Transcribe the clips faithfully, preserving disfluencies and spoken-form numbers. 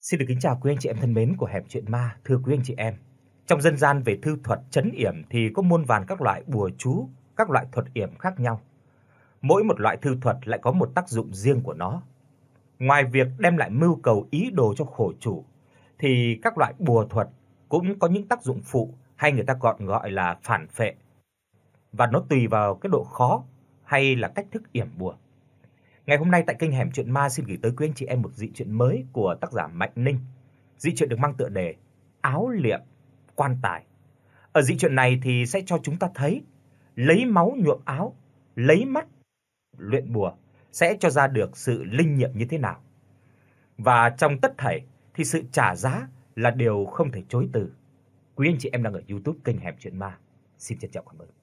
Xin được kính chào quý anh chị em thân mến của Hẻm Chuyện Ma. Thưa quý anh chị em, trong dân gian về thư thuật trấn yểm thì có muôn vàn các loại bùa chú, các loại thuật yểm khác nhau. Mỗi một loại thư thuật lại có một tác dụng riêng của nó. Ngoài việc đem lại mưu cầu ý đồ cho khổ chủ thì các loại bùa thuật cũng có những tác dụng phụ, hay người ta còn gọi là phản phệ. Và nó tùy vào cái độ khó hay là cách thức yểm bùa. Ngày hôm nay tại kênh Hẻm Chuyện Ma xin gửi tới quý anh chị em một dị truyện mới của tác giả Mạnh Ninh. Dị truyện được mang tựa đề Áo liệm quan tài. Ở dị truyện này thì sẽ cho chúng ta thấy lấy máu nhuộm áo, lấy mắt luyện bùa sẽ cho ra được sự linh nghiệm như thế nào. Và trong tất thảy thì sự trả giá là điều không thể chối từ. Quý anh chị em đang ở YouTube kênh Hẻm Chuyện Ma, xin trân trọng cảm ơn.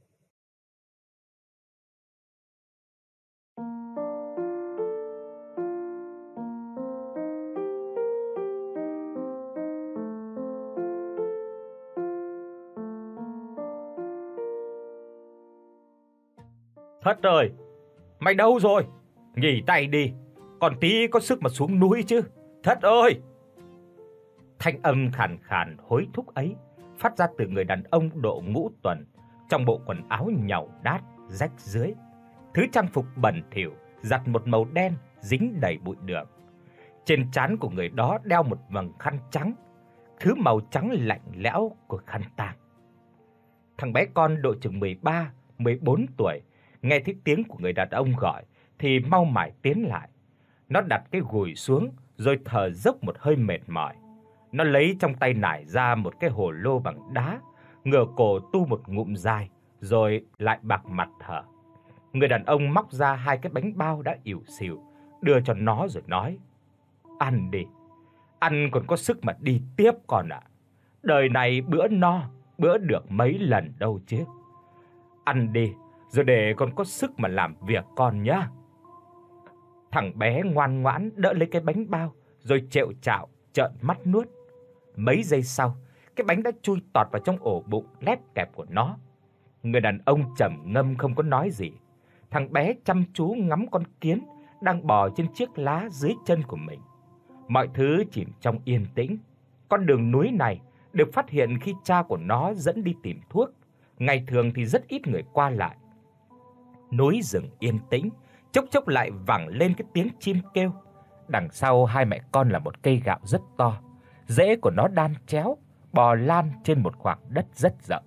Thất ơi, mày đâu rồi? Nghỉ tay đi, còn tí có sức mà xuống núi chứ. Thất ơi! Thanh âm khàn khàn hối thúc ấy phát ra từ người đàn ông độ ngũ tuần, trong bộ quần áo nhàu đát, rách rưới, thứ trang phục bẩn thỉu, giặt một màu đen dính đầy bụi đường. Trên trán của người đó đeo một vầng khăn trắng, thứ màu trắng lạnh lẽo của khăn tang. Thằng bé con độ chừng mười ba, mười bốn tuổi nghe thấy tiếng của người đàn ông gọi thì mau mải tiến lại. Nó đặt cái gùi xuống rồi thở dốc một hơi mệt mỏi. Nó lấy trong tay nải ra một cái hồ lô bằng đá, ngửa cổ tu một ngụm dài rồi lại bạc mặt thở. Người đàn ông móc ra hai cái bánh bao đã ỉu xìu, đưa cho nó rồi nói: "Ăn đi, ăn còn có sức mà đi tiếp con ạ. Đời này bữa no, bữa được mấy lần đâu chứ. Ăn đi, rồi để con có sức mà làm việc con nhá." Thằng bé ngoan ngoãn đỡ lấy cái bánh bao rồi trẹo trạo trợn mắt nuốt. Mấy giây sau, cái bánh đã chui tọt vào trong ổ bụng lép kẹp của nó. Người đàn ông trầm ngâm không có nói gì. Thằng bé chăm chú ngắm con kiến đang bò trên chiếc lá dưới chân của mình. Mọi thứ chìm trong yên tĩnh. Con đường núi này được phát hiện khi cha của nó dẫn đi tìm thuốc. Ngày thường thì rất ít người qua lại. Núi rừng yên tĩnh, chốc chốc lại vẳng lên cái tiếng chim kêu. Đằng sau hai mẹ con là một cây gạo rất to, rễ của nó đan chéo, bò lan trên một khoảng đất rất rộng.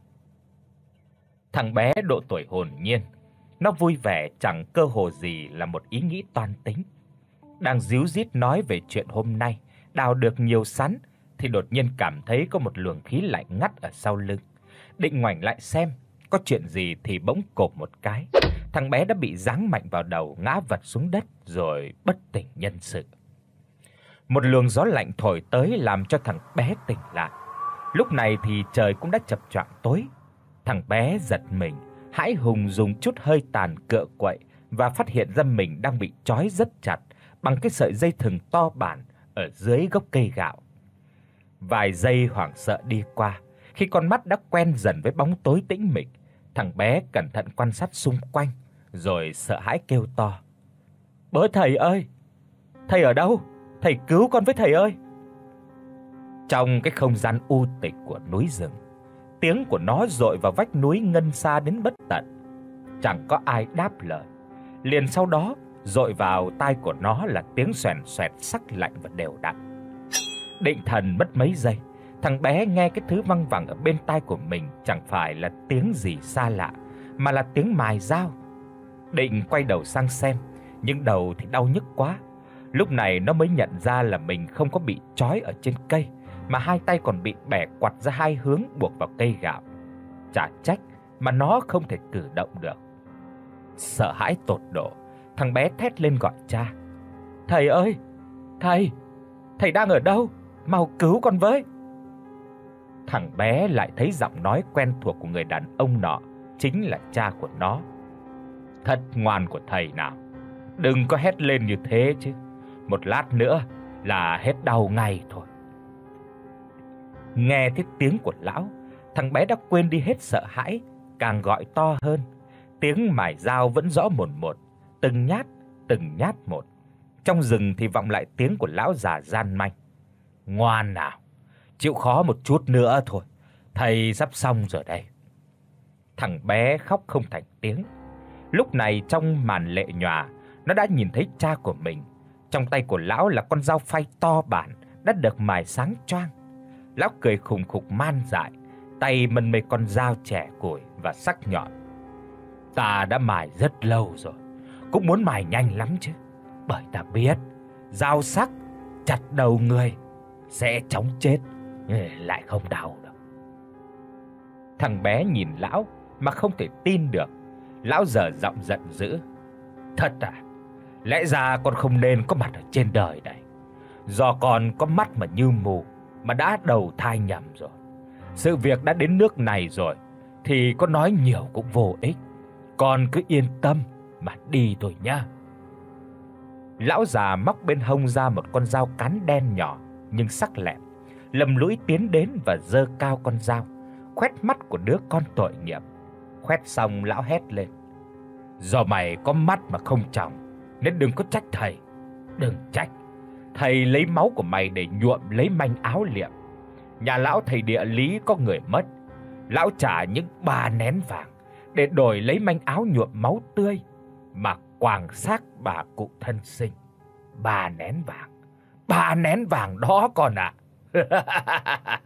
Thằng bé độ tuổi hồn nhiên, nó vui vẻ chẳng cơ hồ gì là một ý nghĩ toan tính. Đang díu dít nói về chuyện hôm nay đào được nhiều sắn thì đột nhiên cảm thấy có một luồng khí lạnh ngắt ở sau lưng. Định ngoảnh lại xem có chuyện gì thì bỗng cộp một cái, thằng bé đã bị giáng mạnh vào đầu, ngã vật xuống đất rồi bất tỉnh nhân sự. Một luồng gió lạnh thổi tới làm cho thằng bé tỉnh lại. Lúc này thì trời cũng đã chập choạng tối. Thằng bé giật mình, hãi hùng dùng chút hơi tàn cựa quậy và phát hiện ra mình đang bị trói rất chặt bằng cái sợi dây thừng to bản ở dưới gốc cây gạo. Vài giây hoảng sợ đi qua, khi con mắt đã quen dần với bóng tối tĩnh mịch, thằng bé cẩn thận quan sát xung quanh rồi sợ hãi kêu to: "Bớ thầy ơi, thầy ở đâu? Thầy cứu con với thầy ơi." Trong cái không gian u tịch của núi rừng, tiếng của nó dội vào vách núi ngân xa đến bất tận. Chẳng có ai đáp lời. Liền sau đó, dội vào tai của nó là tiếng xoèn xoẹt sắc lạnh và đều đặn. Định thần mất mấy giây, thằng bé nghe cái thứ văng vẳng ở bên tai của mình chẳng phải là tiếng gì xa lạ, mà là tiếng mài dao. Định quay đầu sang xem, nhưng đầu thì đau nhức quá. Lúc này nó mới nhận ra là mình không có bị trói ở trên cây, mà hai tay còn bị bẻ quặt ra hai hướng buộc vào cây gạo. Chả trách mà nó không thể cử động được. Sợ hãi tột độ, thằng bé thét lên gọi cha: "Thầy ơi, thầy, thầy đang ở đâu? Mau cứu con với." Thằng bé lại thấy giọng nói quen thuộc của người đàn ông nọ, chính là cha của nó. "Thật ngoan của thầy nào, đừng có hét lên như thế chứ, một lát nữa là hết đau ngay thôi." Nghe thấy tiếng của lão, thằng bé đã quên đi hết sợ hãi, càng gọi to hơn. Tiếng mài dao vẫn rõ mồn một, từng nhát, từng nhát một. Trong rừng thì vọng lại tiếng của lão già gian manh. Ngoan nào, chịu khó một chút nữa thôi, thầy sắp xong rồi đây. Thằng bé khóc không thành tiếng. Lúc này trong màn lệ nhòa, nó đã nhìn thấy cha của mình. Trong tay của lão là con dao phay to bản đã được mài sáng choang. Lão cười khùng khục man dại, tay mân mê con dao chẻ củi và sắc nhọn. Ta đã mài rất lâu rồi, cũng muốn mài nhanh lắm chứ, bởi ta biết dao sắc chặt đầu người sẽ chóng chết, lại không đau đâu. Thằng bé nhìn lão mà không thể tin được. Lão dở giọng giận dữ. Thật à? Lẽ ra con không nên có mặt ở trên đời này. Do con có mắt mà như mù mà đã đầu thai nhầm rồi. Sự việc đã đến nước này rồi thì có nói nhiều cũng vô ích. Con cứ yên tâm mà đi thôi nhá. Lão già móc bên hông ra một con dao cán đen nhỏ nhưng sắc lẹm, lầm lũi tiến đến và giơ cao con dao, khoét mắt của đứa con tội nghiệp. Khoét xong lão hét lên. Do mày có mắt mà không tròng nên đừng có trách thầy. Đừng trách. Thầy lấy máu của mày để nhuộm lấy manh áo liệm. Nhà lão thầy địa lý có người mất, lão trả những ba nén vàng để đổi lấy manh áo nhuộm máu tươi mà quàng xác bà cụ thân sinh. Ba nén vàng. Ba nén vàng đó con ạ. À.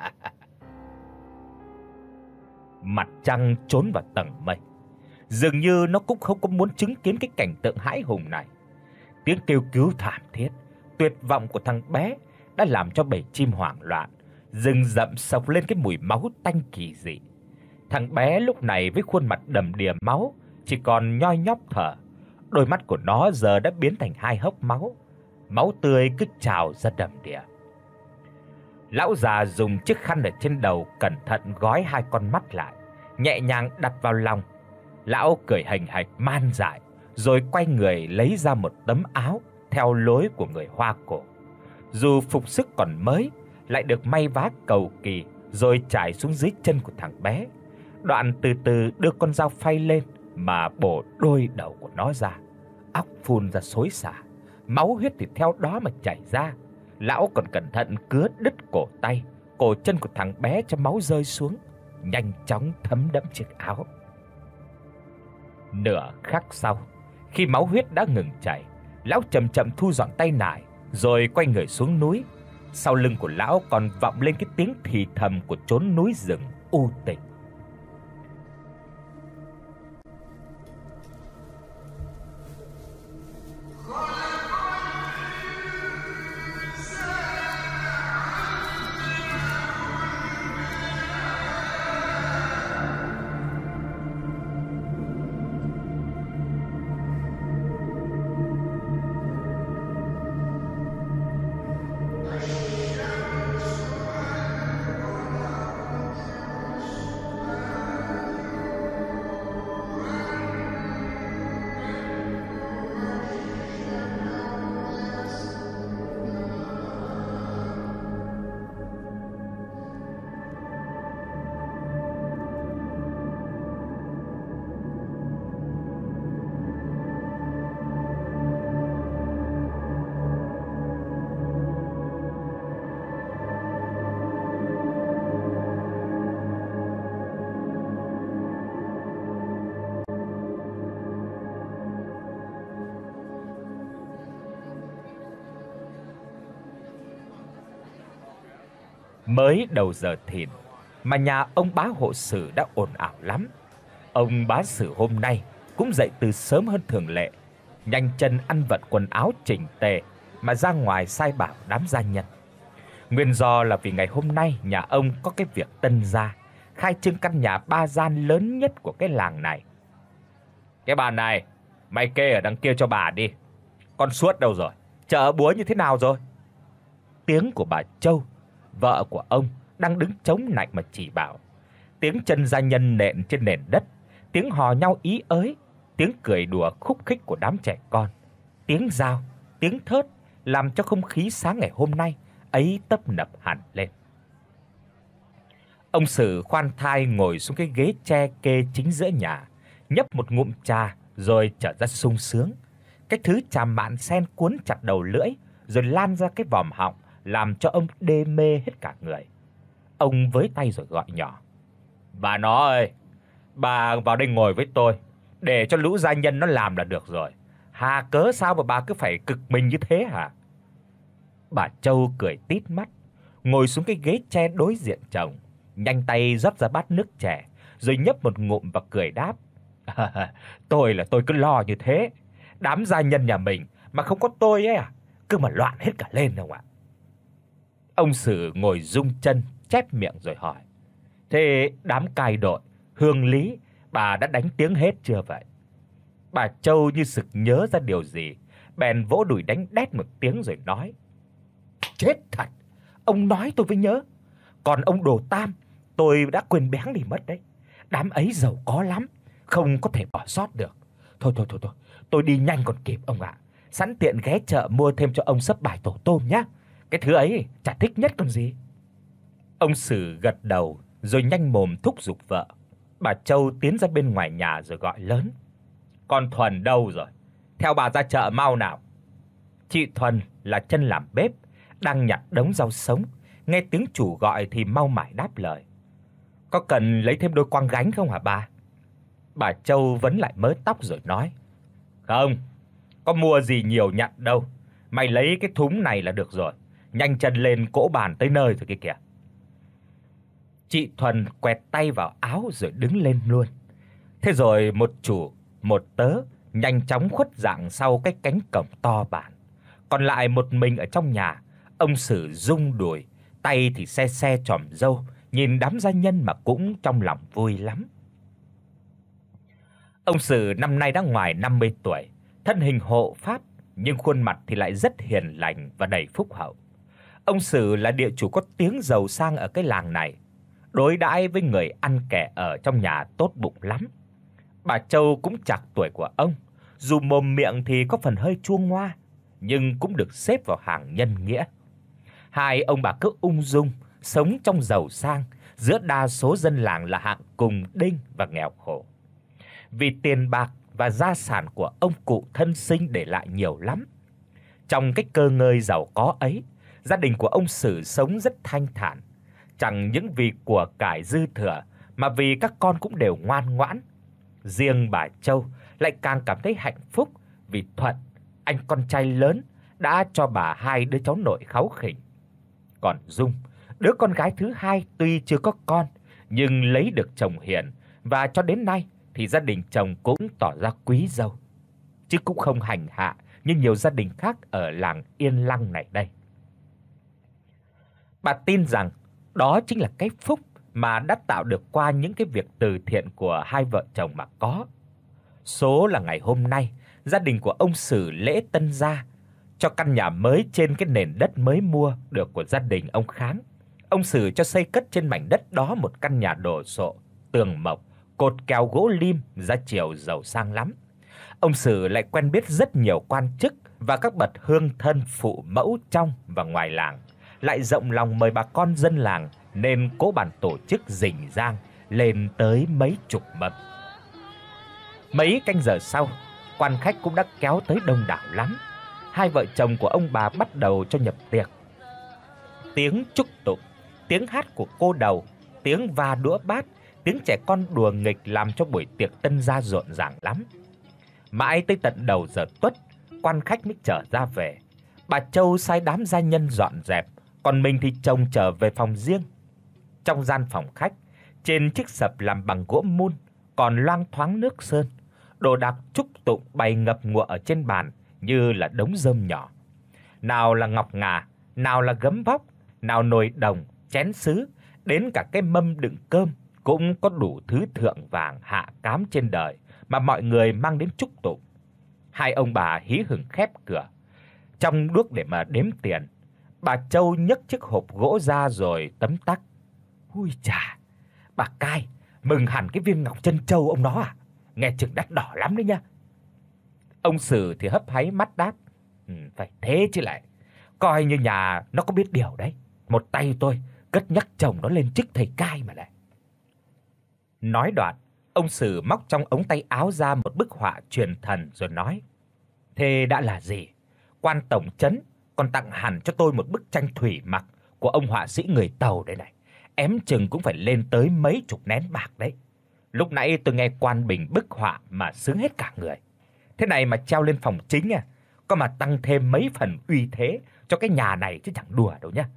Mặt trăng trốn vào tầng mây. Dường như nó cũng không có muốn chứng kiến cái cảnh tượng hãi hùng này. Tiếng kêu cứu thảm thiết, tuyệt vọng của thằng bé đã làm cho bầy chim hoảng loạn. Rừng rậm sộc lên cái mùi máu tanh kỳ dị. Thằng bé lúc này với khuôn mặt đầm đìa máu, chỉ còn nhoi nhóp thở. Đôi mắt của nó giờ đã biến thành hai hốc máu. Máu tươi cứ trào ra đầm đìa. Lão già dùng chiếc khăn ở trên đầu cẩn thận gói hai con mắt lại, nhẹ nhàng đặt vào lòng. Lão cười hành hạch man dại, rồi quay người lấy ra một tấm áo theo lối của người Hoa cổ. Dù phục sức còn mới, lại được may vá cầu kỳ, rồi trải xuống dưới chân của thằng bé. Đoạn từ từ đưa con dao phay lên mà bổ đôi đầu của nó ra. Óc phun ra xối xả, máu huyết thì theo đó mà chảy ra. Lão còn cẩn thận cứa đứt cổ tay, cổ chân của thằng bé cho máu rơi xuống, nhanh chóng thấm đẫm chiếc áo. Nửa khắc sau, khi máu huyết đã ngừng chảy, lão chậm chậm thu dọn tay nải, rồi quay người xuống núi. Sau lưng của lão còn vọng lên cái tiếng thì thầm của chốn núi rừng u tịch. Mới đầu giờ thìn mà nhà ông bá hộ sử đã ồn ào lắm. Ông bá sử hôm nay cũng dậy từ sớm hơn thường lệ, nhanh chân ăn vận quần áo chỉnh tề mà ra ngoài sai bảo đám gia nhân. Nguyên do là vì ngày hôm nay nhà ông có cái việc tân gia, khai trương căn nhà ba gian lớn nhất của cái làng này. Cái bàn này, mày kê ở đằng kia cho bà đi. Con Suốt đâu rồi? Chợ búa như thế nào rồi? Tiếng của bà Châu, vợ của ông, đang đứng chống nạnh mà chỉ bảo. Tiếng chân gia nhân nện trên nền đất, tiếng hò nhau ý ới, tiếng cười đùa khúc khích của đám trẻ con, tiếng rao, tiếng thớt làm cho không khí sáng ngày hôm nay ấy tấp nập hẳn lên. Ông Sử khoan thai ngồi xuống cái ghế tre kê chính giữa nhà, nhấp một ngụm trà rồi trở ra sung sướng. Cái thứ trà mạn sen cuốn chặt đầu lưỡi rồi lan ra cái vòm họng, làm cho ông đê mê hết cả người. Ông với tay rồi gọi nhỏ: "Bà nó ơi, bà vào đây ngồi với tôi, để cho lũ gia nhân nó làm là được rồi. Hà cớ sao mà bà cứ phải cực mình như thế hả?" Bà Châu cười tít mắt, ngồi xuống cái ghế tre đối diện chồng, nhanh tay rót ra bát nước chè, rồi nhấp một ngụm và cười đáp: "Tôi là tôi cứ lo như thế, đám gia nhân nhà mình mà không có tôi ấy à, cứ mà loạn hết cả lên đâu ạ." Ông Sử ngồi rung chân, chép miệng rồi hỏi: "Thế đám cai đội, hương lý bà đã đánh tiếng hết chưa vậy?" Bà Châu như sực nhớ ra điều gì, bèn vỗ đùi đánh đét một tiếng rồi nói: "Chết thật, ông nói tôi mới nhớ. Còn ông Đồ Tam, tôi đã quên béng đi mất đấy. Đám ấy giàu có lắm, không có thể bỏ sót được. Thôi thôi thôi thôi, tôi đi nhanh còn kịp ông ạ. Sẵn tiện ghé chợ mua thêm cho ông sấp bài tổ tôm nhá. Cái thứ ấy chả thích nhất còn gì." Ông Sử gật đầu rồi nhanh mồm thúc giục vợ. Bà Châu tiến ra bên ngoài nhà rồi gọi lớn: "Con Thuần đâu rồi? Theo bà ra chợ mau nào." Chị Thuần là chân làm bếp, đang nhặt đống rau sống, nghe tiếng chủ gọi thì mau mải đáp lời: "Có cần lấy thêm đôi quăng gánh không hả bà?" Bà Châu vấn lại mớ tóc rồi nói: "Không, có mua gì nhiều nhặt đâu, mày lấy cái thúng này là được rồi, nhanh chân lên cỗ bàn tới nơi rồi kia kìa." Chị Thuần quẹt tay vào áo rồi đứng lên luôn. Thế rồi một chủ, một tớ nhanh chóng khuất dạng sau cái cánh cổng to bản. Còn lại một mình ở trong nhà, ông Sử rung đùi, tay thì se se chòm râu, nhìn đám gia nhân mà cũng trong lòng vui lắm. Ông Sử năm nay đã ngoài năm mươi tuổi, thân hình hộ pháp nhưng khuôn mặt thì lại rất hiền lành và đầy phúc hậu. Ông Sử là địa chủ có tiếng giàu sang ở cái làng này, đối đãi với người ăn kẻ ở trong nhà tốt bụng lắm. Bà Châu cũng trạc tuổi của ông, dù mồm miệng thì có phần hơi chua ngoa, nhưng cũng được xếp vào hàng nhân nghĩa. Hai ông bà cứ ung dung sống trong giàu sang giữa đa số dân làng là hạng cùng đinh và nghèo khổ. Vì tiền bạc và gia sản của ông cụ thân sinh để lại nhiều lắm. Trong cái cơ ngơi giàu có ấy, gia đình của ông Sử sống rất thanh thản, chẳng những vì của cải dư thừa mà vì các con cũng đều ngoan ngoãn. Riêng bà Châu lại càng cảm thấy hạnh phúc vì Thuận, anh con trai lớn, đã cho bà hai đứa cháu nội kháu khỉnh. Còn Dung, đứa con gái thứ hai tuy chưa có con nhưng lấy được chồng hiền, và cho đến nay thì gia đình chồng cũng tỏ ra quý dâu, chứ cũng không hành hạ như nhiều gia đình khác ở làng Yên Lăng này đây. Bà tin rằng đó chính là cái phúc mà đã tạo được qua những cái việc từ thiện của hai vợ chồng mà có. Số là ngày hôm nay, gia đình của ông Sử lễ tân gia cho căn nhà mới trên cái nền đất mới mua được của gia đình ông Kháng. Ông Sử cho xây cất trên mảnh đất đó một căn nhà đồ sộ, tường mộc, cột kèo gỗ lim, giá chiều giàu sang lắm. Ông Sử lại quen biết rất nhiều quan chức và các bậc hương thân phụ mẫu trong và ngoài làng, lại rộng lòng mời bà con dân làng, nên cỗ bàn tổ chức rình rang lên tới mấy chục mâm. Mấy canh giờ sau, quan khách cũng đã kéo tới đông đảo lắm. Hai vợ chồng của ông bà bắt đầu cho nhập tiệc. Tiếng chúc tụng, tiếng hát của cô đầu, tiếng va đũa bát, tiếng trẻ con đùa nghịch làm cho buổi tiệc tân gia rộn ràng lắm. Mãi tới tận đầu giờ tuất, quan khách mới trở ra về. Bà Châu sai đám gia nhân dọn dẹp, còn mình thì chồng trở về phòng riêng. Trong gian phòng khách, trên chiếc sập làm bằng gỗ mun còn loang thoáng nước sơn, đồ đạc chúc tụng bày ngập ngụa ở trên bàn như là đống rơm nhỏ. Nào là ngọc ngà, nào là gấm vóc, nào nồi đồng, chén sứ, đến cả cái mâm đựng cơm cũng có đủ thứ thượng vàng hạ cám trên đời mà mọi người mang đến chúc tụng. Hai ông bà hí hửng khép cửa, trong đuốc để mà đếm tiền. Bà Châu nhấc chiếc hộp gỗ ra rồi tấm tắc: "Ui chà, bà cai, mừng hẳn cái viên ngọc chân châu ông nó à, nghe chừng đắt đỏ lắm đấy nha." Ông Sử thì hấp háy mắt đáp: "Ừ, phải thế chứ lại. Coi như nhà nó có biết điều đấy. Một tay tôi cất nhắc chồng nó lên chức thầy cai mà lại." Nói đoạn, ông Sử móc trong ống tay áo ra một bức họa truyền thần rồi nói: Thế đã là gì? Quan tổng trấn còn tặng hẳn cho tôi một bức tranh thủy mặc của ông họa sĩ người Tàu đây này. Ém chừng cũng phải lên tới mấy chục nén bạc đấy. Lúc nãy tôi nghe quan bình bức họa mà sướng hết cả người. Thế này mà treo lên phòng chính à, có mà tăng thêm mấy phần uy thế cho cái nhà này chứ chẳng đùa đâu nhá.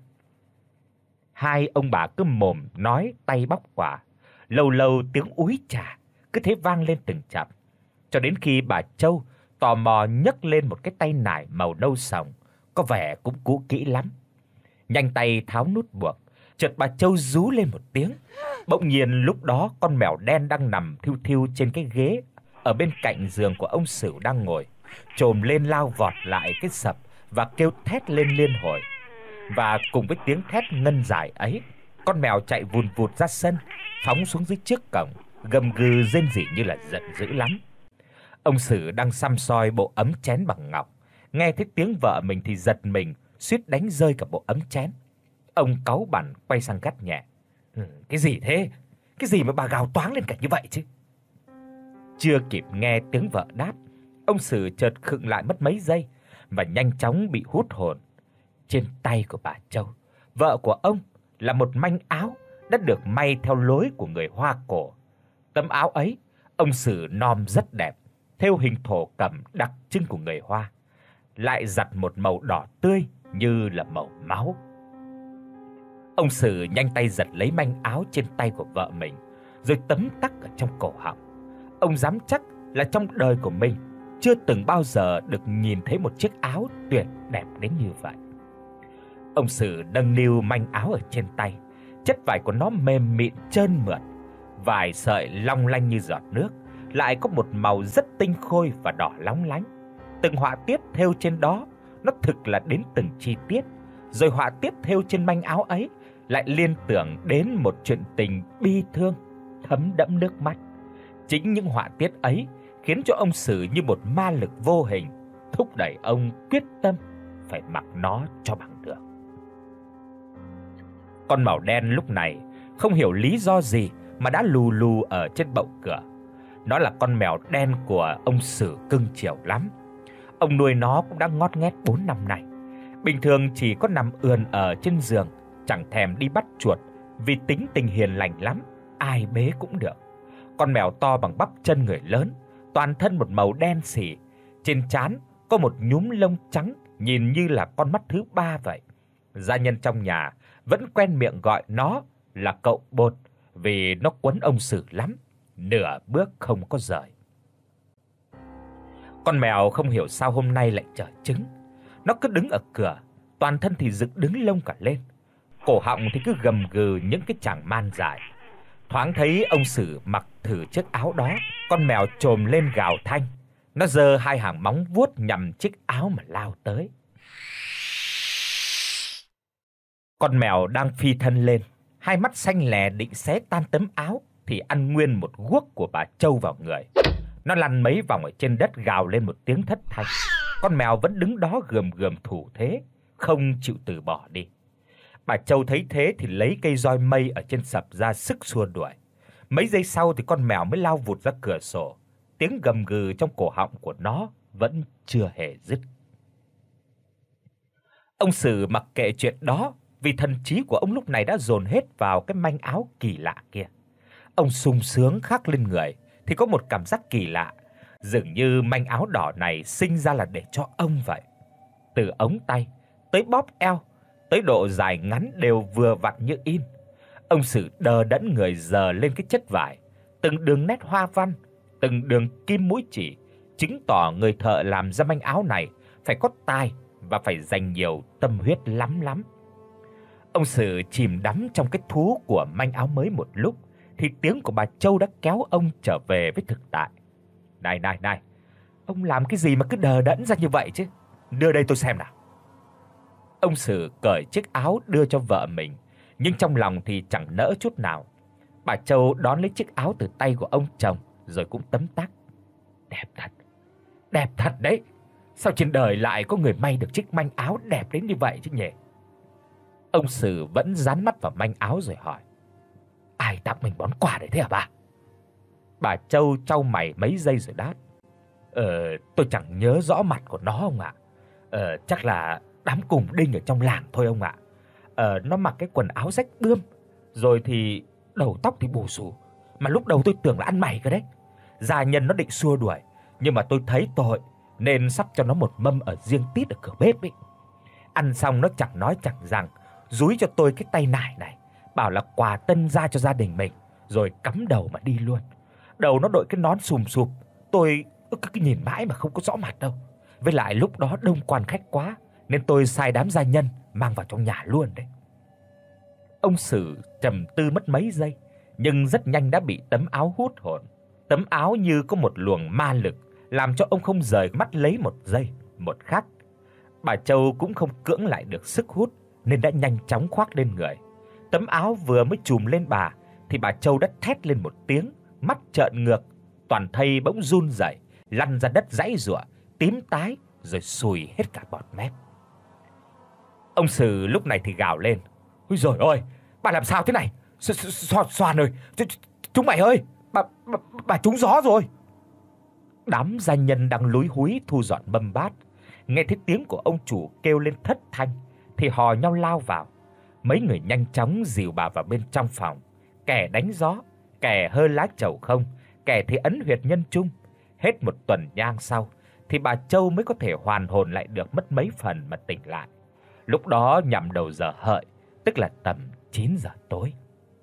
Hai ông bà cứ mồm nói tay bóc quả, lâu lâu tiếng úi trà cứ thế vang lên từng chập, cho đến khi bà Châu tò mò nhấc lên một cái tay nải màu nâu sòng, có vẻ cũng cũ kỹ lắm. Nhanh tay tháo nút buộc, chợt bà Châu rú lên một tiếng. Bỗng nhiên lúc đó con mèo đen đang nằm thiu thiu trên cái ghế ở bên cạnh giường của ông Sửu đang ngồi, chồm lên lao vọt lại cái sập và kêu thét lên liên hồi. Và cùng với tiếng thét ngân dài ấy, con mèo chạy vùn vụt ra sân, phóng xuống dưới trước cổng, gầm gừ rên rỉ như là giận dữ lắm. Ông Sử đang săm soi bộ ấm chén bằng ngọc, nghe thấy tiếng vợ mình thì giật mình, suýt đánh rơi cả bộ ấm chén. Ông cáu bẳn quay sang gắt nhẹ: "Ừ, cái gì thế? Cái gì mà bà gào toáng lên cả như vậy chứ?" Chưa kịp nghe tiếng vợ đáp, ông Sử chợt khựng lại mất mấy giây và nhanh chóng bị hút hồn. Trên tay của bà Châu, vợ của ông, là một manh áo đã được may theo lối của người Hoa cổ. Tấm áo ấy, ông Sử nom rất đẹp, thêu hình thổ cẩm đặc trưng của người Hoa, lại giặt một màu đỏ tươi như là màu máu. Ông Sử nhanh tay giật lấy manh áo trên tay của vợ mình, rồi tấm tắc ở trong cổ họng. Ông dám chắc là trong đời của mình chưa từng bao giờ được nhìn thấy một chiếc áo tuyệt đẹp đến như vậy. Ông Sử nâng niu manh áo ở trên tay, chất vải của nó mềm mịn trơn mượt, vài sợi long lanh như giọt nước, lại có một màu rất tinh khôi và đỏ lóng lánh. Từng họa tiết thêu trên đó nó thực là đến từng chi tiết, rồi họa tiết thêu trên manh áo ấy lại liên tưởng đến một chuyện tình bi thương, thấm đẫm nước mắt. Chính những họa tiết ấy khiến cho ông Sử như một ma lực vô hình, thúc đẩy ông quyết tâm phải mặc nó cho bằng được. Con mèo đen lúc này không hiểu lý do gì mà đã lù lù ở trên bậu cửa. Nó là con mèo đen của ông Sử cưng chiều lắm. Ông nuôi nó cũng đã ngót nghét bốn năm nay. Bình thường chỉ có nằm ườn ở trên giường, chẳng thèm đi bắt chuột vì tính tình hiền lành lắm, ai bế cũng được. Con mèo to bằng bắp chân người lớn, toàn thân một màu đen sì, trên trán có một nhúm lông trắng nhìn như là con mắt thứ ba vậy. Gia nhân trong nhà vẫn quen miệng gọi nó là cậu Bột vì nó quấn ông Sử lắm, nửa bước không có rời. Con mèo không hiểu sao hôm nay lại trở trứng. Nó cứ đứng ở cửa, toàn thân thì dựng đứng lông cả lên, cổ họng thì cứ gầm gừ những cái chàng man dại. Thoáng thấy ông Sử mặc thử chiếc áo đó, con mèo trồm lên gào thanh. Nó giơ hai hàng móng vuốt nhằm chiếc áo mà lao tới. Con mèo đang phi thân lên, hai mắt xanh lè định xé tan tấm áo thì ăn nguyên một guốc của bà Châu vào người. Nó lăn mấy vòng ở trên đất gào lên một tiếng thất thanh. Con mèo vẫn đứng đó gườm gườm thủ thế, không chịu từ bỏ đi. Bà Châu thấy thế thì lấy cây roi mây ở trên sập ra sức xua đuổi. Mấy giây sau thì con mèo mới lao vụt ra cửa sổ, tiếng gầm gừ trong cổ họng của nó vẫn chưa hề dứt. Ông Sử mặc kệ chuyện đó, vì thần trí của ông lúc này đã dồn hết vào cái manh áo kỳ lạ kia. Ông sung sướng khắc lên người thì có một cảm giác kỳ lạ, dường như manh áo đỏ này sinh ra là để cho ông vậy. Từ ống tay tới bóp eo, tới độ dài ngắn đều vừa vặn như in. Ông Sử đờ đẫn người dờ lên cái chất vải, từng đường nét hoa văn, từng đường kim mũi chỉ, chứng tỏ người thợ làm ra manh áo này phải có tài và phải dành nhiều tâm huyết lắm lắm. Ông Sử chìm đắm trong cái thú của manh áo mới một lúc thì tiếng của bà Châu đã kéo ông trở về với thực tại. "Này này này, ông làm cái gì mà cứ đờ đẫn ra như vậy chứ? Đưa đây tôi xem nào." Ông Sử cởi chiếc áo đưa cho vợ mình, nhưng trong lòng thì chẳng nỡ chút nào. Bà Châu đón lấy chiếc áo từ tay của ông chồng rồi cũng tấm tắc: "Đẹp thật. Đẹp thật đấy. Sao trên đời lại có người may được chiếc manh áo đẹp đến như vậy chứ nhỉ?" Ông Sử vẫn dán mắt vào manh áo rồi hỏi: "Ai tặng mình món quà đấy thế hả bà?" Bà Châu chau mày mấy giây rồi đáp: Ờ, tôi chẳng nhớ rõ mặt của nó ông ạ. Ờ, chắc là đám cùng đinh ở trong làng thôi ông ạ. Ờ, nó mặc cái quần áo rách bươm, rồi thì đầu tóc thì bù xù, mà lúc đầu tôi tưởng là ăn mày cơ đấy. Gia nhân nó định xua đuổi, nhưng mà tôi thấy tội nên sắp cho nó một mâm ở riêng tít ở cửa bếp ấy. Ăn xong nó chẳng nói chẳng rằng, dúi cho tôi cái tay nải này, bảo là quà tân gia cho gia đình mình, rồi cắm đầu mà đi luôn. Đầu nó đội cái nón xùm xụp, tôi cứ, cứ nhìn mãi mà không có rõ mặt đâu. Với lại lúc đó đông quan khách quá nên tôi sai đám gia nhân mang vào trong nhà luôn đấy. Ông Sử trầm tư mất mấy giây, nhưng rất nhanh đã bị tấm áo hút hồn. Tấm áo như có một luồng ma lực làm cho ông không rời mắt lấy một giây, một khắc. Bà Châu cũng không cưỡng lại được sức hút nên đã nhanh chóng khoác lên người. Tấm áo vừa mới trùm lên bà thì bà Châu đã thét lên một tiếng, mắt trợn ngược, toàn thây bỗng run rẩy, lăn ra đất giãy giụa, tím tái rồi sùi hết cả bọt mép. Ông Sử lúc này thì gào lên: "Ôi giời ơi, bà làm sao thế này? Xoàn ơi, chúng mày ơi, bà bà, bà trúng gió rồi." Đám gia nhân đang lúi húi thu dọn mâm bát, nghe thấy tiếng của ông chủ kêu lên thất thanh thì hò nhau lao vào. Mấy người nhanh chóng dìu bà vào bên trong phòng, kẻ đánh gió, kẻ hơ lá trầu không, kẻ thì ấn huyệt nhân trung. Hết một tuần nhang sau thì bà Châu mới có thể hoàn hồn lại được mất mấy phần mà tỉnh lại. Lúc đó nhằm đầu giờ hợi, tức là tầm chín giờ tối.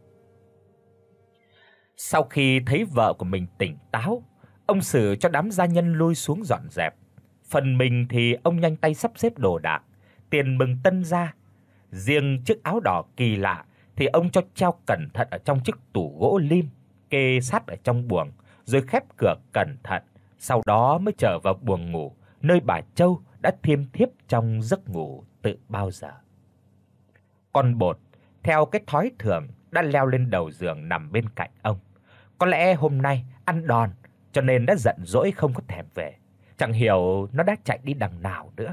Sau khi thấy vợ của mình tỉnh táo, ông Sử cho đám gia nhân lui xuống dọn dẹp. Phần mình thì ông nhanh tay sắp xếp đồ đạc, tiền mừng tân gia. Riêng chiếc áo đỏ kỳ lạ thì ông cho treo cẩn thận ở trong chiếc tủ gỗ lim kê sát ở trong buồng, rồi khép cửa cẩn thận, sau đó mới trở vào buồng ngủ, nơi bà Châu đã thiêm thiếp trong giấc ngủ từ bao giờ. Con Bột theo cái thói thường đã leo lên đầu giường nằm bên cạnh ông. Có lẽ hôm nay ăn đòn cho nên đã giận dỗi không có thèm về. Chẳng hiểu nó đã chạy đi đằng nào nữa.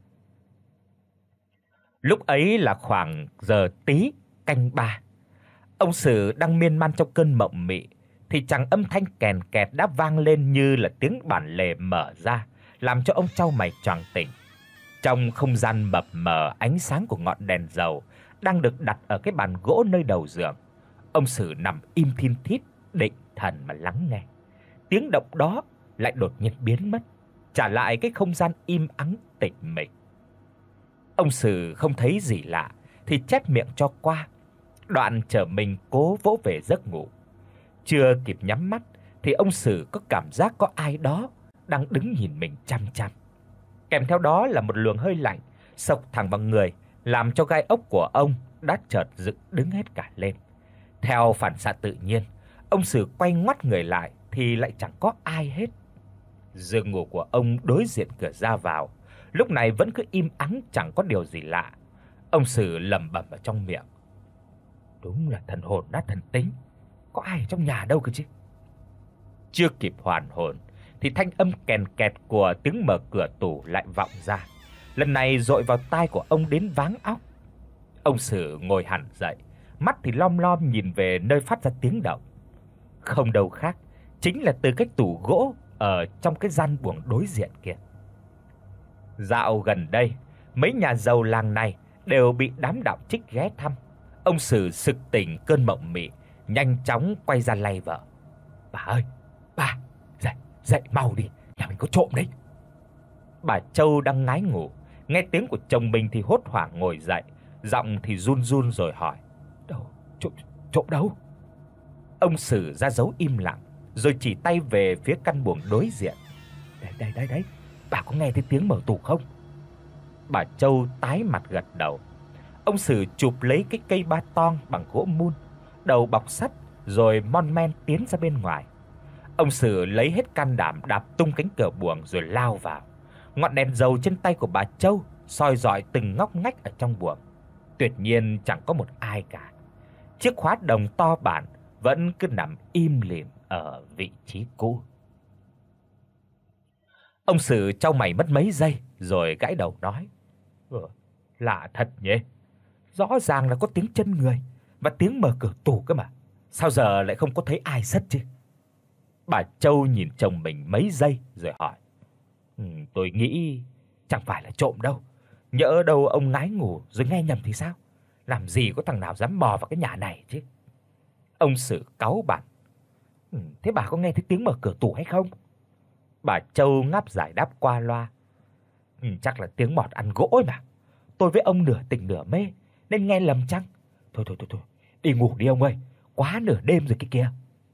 Lúc ấy là khoảng giờ tí canh ba. Ông Sử đang miên man trong cơn mộng mị thì chàng âm thanh kèn kẹt đã vang lên như là tiếng bản lề mở ra, làm cho ông chau mày choàng tỉnh. Trong không gian mập mờ ánh sáng của ngọn đèn dầu đang được đặt ở cái bàn gỗ nơi đầu giường, ông Sử nằm im thin thít định thần mà lắng nghe. Tiếng động đó lại đột nhiên biến mất, trả lại cái không gian im ắng tịch mịch. Ông Sử không thấy gì lạ thì chép miệng cho qua, đoạn trở mình cố vỗ về giấc ngủ. Chưa kịp nhắm mắt thì ông Sử có cảm giác có ai đó đang đứng nhìn mình chằm chằm. Kèm theo đó là một luồng hơi lạnh xộc thẳng vào người, làm cho gai ốc của ông đã chợt dựng đứng hết cả lên. Theo phản xạ tự nhiên, ông Sử quay ngoắt người lại thì lại chẳng có ai hết. Giường ngủ của ông đối diện cửa ra vào, lúc này vẫn cứ im ắng chẳng có điều gì lạ. Ông Sử lẩm bẩm ở trong miệng: "Đúng là thần hồn nát thần tính, có ai ở trong nhà đâu cơ chứ." Chưa kịp hoàn hồn thì thanh âm kèn kẹt của tiếng mở cửa tủ lại vọng ra, lần này dội vào tai của ông đến váng óc. Ông Sử ngồi hẳn dậy, mắt thì lom lom nhìn về nơi phát ra tiếng động. Không đâu khác, chính là từ cái tủ gỗ ở trong cái gian buồng đối diện kia. Dạo gần đây, mấy nhà giàu làng này đều bị đám đạo trích ghé thăm. Ông Sử sực tỉnh cơn mộng mị, nhanh chóng quay ra lay vợ: "Bà ơi, bà, dậy, dậy mau đi, nhà mình có trộm đấy." Bà Châu đang ngái ngủ, nghe tiếng của chồng mình thì hốt hoảng ngồi dậy, giọng thì run run rồi hỏi: "Đâu, trộm trộm đâu?" Ông Sử ra dấu im lặng, rồi chỉ tay về phía căn buồng đối diện: "Đây đây đây đấy, bà có nghe thấy tiếng mở tủ không?" Bà Châu tái mặt gật đầu. Ông Sử chụp lấy cái cây ba tong bằng gỗ mun, đầu bọc sắt, rồi mon men tiến ra bên ngoài. Ông Sử lấy hết can đảm đạp tung cánh cửa buồng rồi lao vào. Ngọn đèn dầu trên tay của bà Châu soi rọi từng ngóc ngách ở trong buồng. Tuyệt nhiên chẳng có một ai cả. Chiếc khóa đồng to bản vẫn cứ nằm im lìm ở vị trí cũ. Ông Sử chau mày mất mấy giây rồi gãi đầu nói: "Ừ, lạ thật nhỉ. Rõ ràng là có tiếng chân người và tiếng mở cửa tủ cơ mà. Sao giờ lại không có thấy ai sất chứ?" Bà Châu nhìn chồng mình mấy giây rồi hỏi: Ừ, tôi nghĩ chẳng phải là trộm đâu. Nhỡ đâu ông ngái ngủ rồi nghe nhầm thì sao? Làm gì có thằng nào dám mò vào cái nhà này chứ? Ông Sử cáu bẳn. Ừ, thế bà có nghe thấy tiếng mở cửa tủ hay không? Bà Châu ngáp giải đáp qua loa. Ừ, chắc là tiếng mọt ăn gỗ ấy mà. Tôi với ông nửa tỉnh nửa mê nên nghe lầm chăng? Thôi thôi thôi thôi, đi ngủ đi ông ơi, quá nửa đêm rồi kia kìa.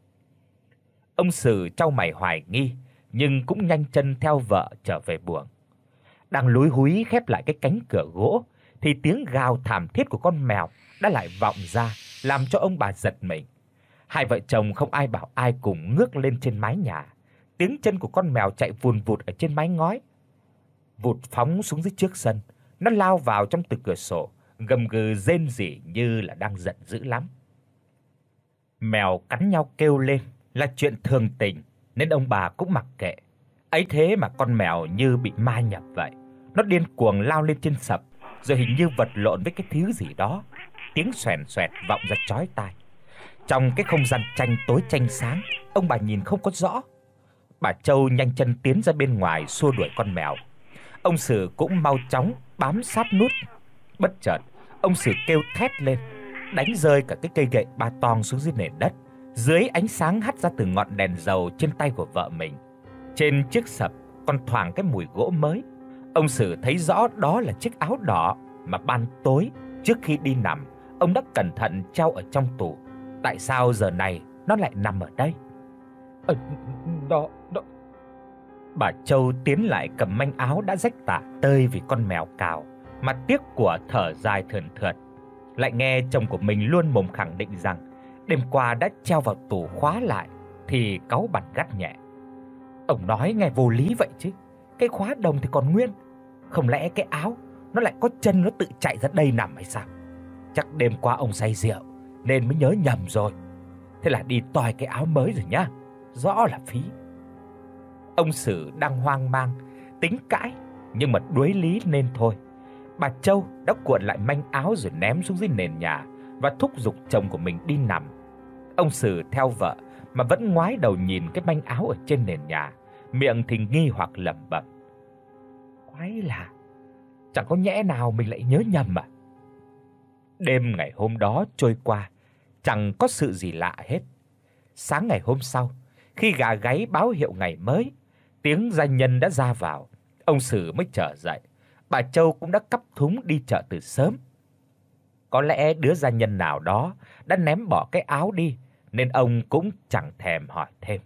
Ông Sử chau mày hoài nghi nhưng cũng nhanh chân theo vợ trở về buồng. Đang lúi húi khép lại cái cánh cửa gỗ thì tiếng gào thảm thiết của con mèo đã lại vọng ra, làm cho ông bà giật mình. Hai vợ chồng không ai bảo ai cùng ngước lên trên mái nhà. Tiếng chân của con mèo chạy vùn vụt ở trên mái ngói, vụt phóng xuống dưới trước sân. Nó lao vào trong từ cửa sổ, gầm gừ rên rỉ như là đang giận dữ lắm. Mèo cắn nhau kêu lên là chuyện thường tình nên ông bà cũng mặc kệ. Ấy thế mà con mèo như bị ma nhập vậy. Nó điên cuồng lao lên trên sập, rồi hình như vật lộn với cái thứ gì đó. Tiếng xoèn xoẹt vọng ra chói tai. Trong cái không gian tranh tối tranh sáng, ông bà nhìn không có rõ. Bà Châu nhanh chân tiến ra bên ngoài xua đuổi con mèo. Ông Sử cũng mau chóng bám sát nút. Bất chợt, ông Sử kêu thét lên, đánh rơi cả cái cây gậy ba tong xuống dưới nền đất. Dưới ánh sáng hắt ra từ ngọn đèn dầu trên tay của vợ mình, trên chiếc sập còn thoảng cái mùi gỗ mới. Ông Sử thấy rõ đó là chiếc áo đỏ mà ban tối trước khi đi nằm ông đã cẩn thận treo ở trong tủ. Tại sao giờ này nó lại nằm ở đây? Ờ, đó, đó. Bà Châu tiến lại cầm manh áo đã rách tả tơi vì con mèo cào, mà tiếc của thở dài thườn thượt. Lại nghe chồng của mình luôn mồm khẳng định rằng đêm qua đã treo vào tủ khóa lại thì cáu bẳn gắt nhẹ. Ông nói nghe vô lý vậy chứ. Cái khóa đồng thì còn nguyên, không lẽ cái áo nó lại có chân nó tự chạy ra đây nằm hay sao? Chắc đêm qua ông say rượu nên mới nhớ nhầm rồi. Thế là đi toi cái áo mới rồi nhá. Rõ là phí. Ông Sử đang hoang mang, tính cãi nhưng mà đuối lý nên thôi. Bà Châu đã cuộn lại manh áo rồi ném xuống dưới nền nhà và thúc giục chồng của mình đi nằm. Ông Sử theo vợ mà vẫn ngoái đầu nhìn cái manh áo ở trên nền nhà, miệng thì nghi hoặc lẩm bẩm. Quái lạ, chẳng có nhẽ nào mình lại nhớ nhầm à? Đêm ngày hôm đó trôi qua, chẳng có sự gì lạ hết. Sáng ngày hôm sau, khi gà gáy báo hiệu ngày mới, tiếng gia nhân đã ra vào, ông Sử mới trở dậy. Bà Châu cũng đã cắp thúng đi chợ từ sớm. Có lẽ đứa gia nhân nào đó đã ném bỏ cái áo đi nên ông cũng chẳng thèm hỏi thêm.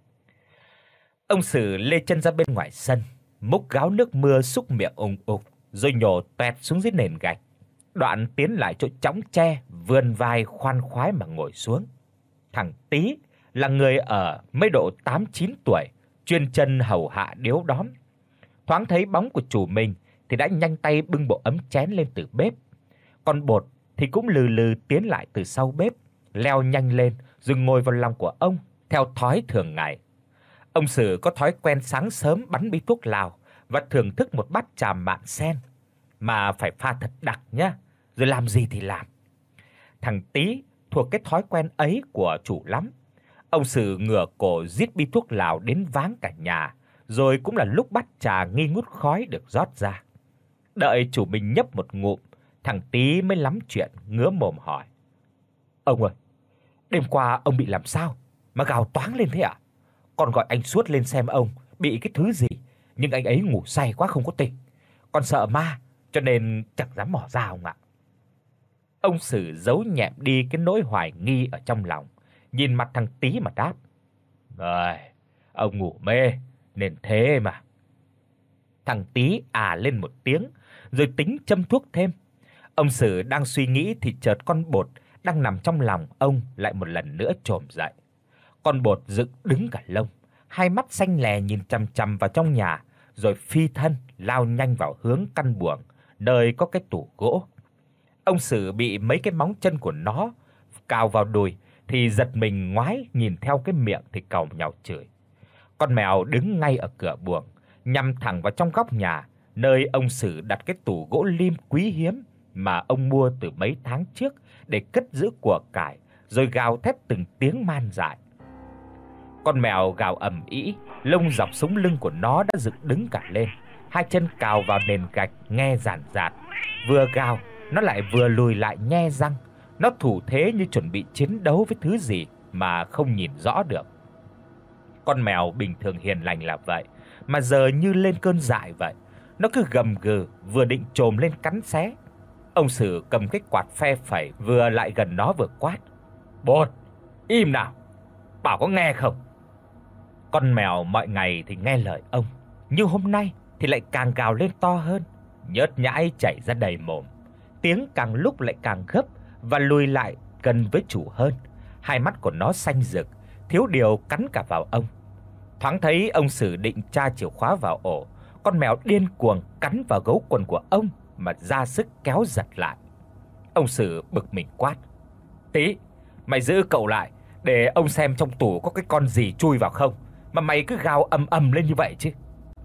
Ông Sử lê chân ra bên ngoài sân, múc gáo nước mưa súc miệng ùng ục rồi nhổ toẹt xuống dưới nền gạch. Đoạn tiến lại chỗ chõng tre, vươn vai khoan khoái mà ngồi xuống. Thằng Tí là người ở mấy độ tám chín tuổi, chuyên chân hầu hạ điếu đóm. Thoáng thấy bóng của chủ mình thì đã nhanh tay bưng bộ ấm chén lên từ bếp. Còn Bột thì cũng lừ lừ tiến lại từ sau bếp, leo nhanh lên rồi ngồi vào lòng của ông theo thói thường ngày. Ông Sử có thói quen sáng sớm bắn bí thuốc lào và thưởng thức một bát trà mạn sen, mà phải pha thật đặc nhá, rồi làm gì thì làm. Thằng Tí thuộc cái thói quen ấy của chủ lắm. Ông Sử ngửa cổ rít bí thuốc lào đến váng cả nhà, rồi cũng là lúc bát trà nghi ngút khói được rót ra. Đợi chủ mình nhấp một ngụm, thằng Tí mới lắm chuyện ngứa mồm hỏi: "Ông ơi, đêm qua ông bị làm sao mà gào toáng lên thế ạ? Con gọi anh suốt lên xem ông bị cái thứ gì, nhưng anh ấy ngủ say quá không có tỉnh. Con sợ ma cho nên chẳng dám mò ra ông ạ." Ông Sử giấu nhẹm đi cái nỗi hoài nghi ở trong lòng, nhìn mặt thằng Tí mà đáp: "Rồi, ông ngủ mê nên thế mà." Thằng Tí à lên một tiếng rồi tính châm thuốc thêm. Ông Sử đang suy nghĩ thì chợt con Bột đang nằm trong lòng ông lại một lần nữa trồm dậy. Con Bột dựng đứng cả lông, hai mắt xanh lè nhìn chằm chằm vào trong nhà, rồi phi thân lao nhanh vào hướng căn buồng nơi có cái tủ gỗ. Ông Sử bị mấy cái móng chân của nó cào vào đùi thì giật mình ngoái nhìn theo cái miệng thì càu nhàu chửi. Con mèo đứng ngay ở cửa buồng, nhằm thẳng vào trong góc nhà, nơi ông Sử đặt cái tủ gỗ lim quý hiếm mà ông mua từ mấy tháng trước để cất giữ của cải, rồi gào thét từng tiếng man dại. Con mèo gào ầm ĩ, lông dọc sống lưng của nó đã dựng đứng cả lên, hai chân cào vào nền gạch nghe ràn rạt. Vừa gào, nó lại vừa lùi lại nhe răng. Nó thủ thế như chuẩn bị chiến đấu với thứ gì mà không nhìn rõ được. Con mèo bình thường hiền lành là vậy, mà giờ như lên cơn dại vậy. Nó cứ gầm gừ, vừa định chồm lên cắn xé. Ông Sử cầm cái quạt phe phẩy vừa lại gần nó vừa quát: "Bột, im nào, bảo có nghe không?" Con mèo mọi ngày thì nghe lời ông, nhưng hôm nay thì lại càng gào lên to hơn, nhớt nhãi chảy ra đầy mồm. Tiếng càng lúc lại càng gấp và lùi lại gần với chủ hơn. Hai mắt của nó xanh rực, thiếu điều cắn cả vào ông. Thoáng thấy ông Sử định tra chìa khóa vào ổ, con mèo điên cuồng cắn vào gấu quần của ông mà ra sức kéo giật lại. Ông Sử bực mình quát: "Tí, mày giữ cậu lại để ông xem trong tủ có cái con gì chui vào không, mà mày cứ gào ầm ầm lên như vậy chứ."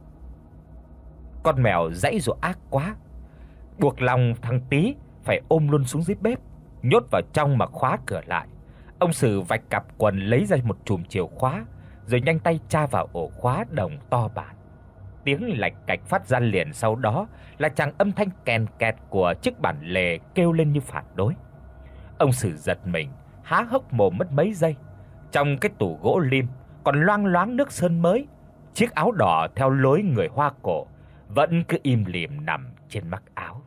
Con mèo giãy giụa ác quá, buộc lòng thằng Tí phải ôm luôn xuống dưới bếp, nhốt vào trong mà khóa cửa lại. Ông Sử vạch cặp quần lấy ra một chùm chìa khóa, rồi nhanh tay tra vào ổ khóa đồng to bản. Tiếng lạch cạch phát ra liền sau đó là tràng âm thanh kèn kẹt của chiếc bản lề kêu lên như phản đối. Ông Sử giật mình, há hốc mồm mất mấy giây. Trong cái tủ gỗ lim còn loang loáng nước sơn mới, chiếc áo đỏ theo lối người Hoa cổ vẫn cứ im lìm nằm trên mắc áo.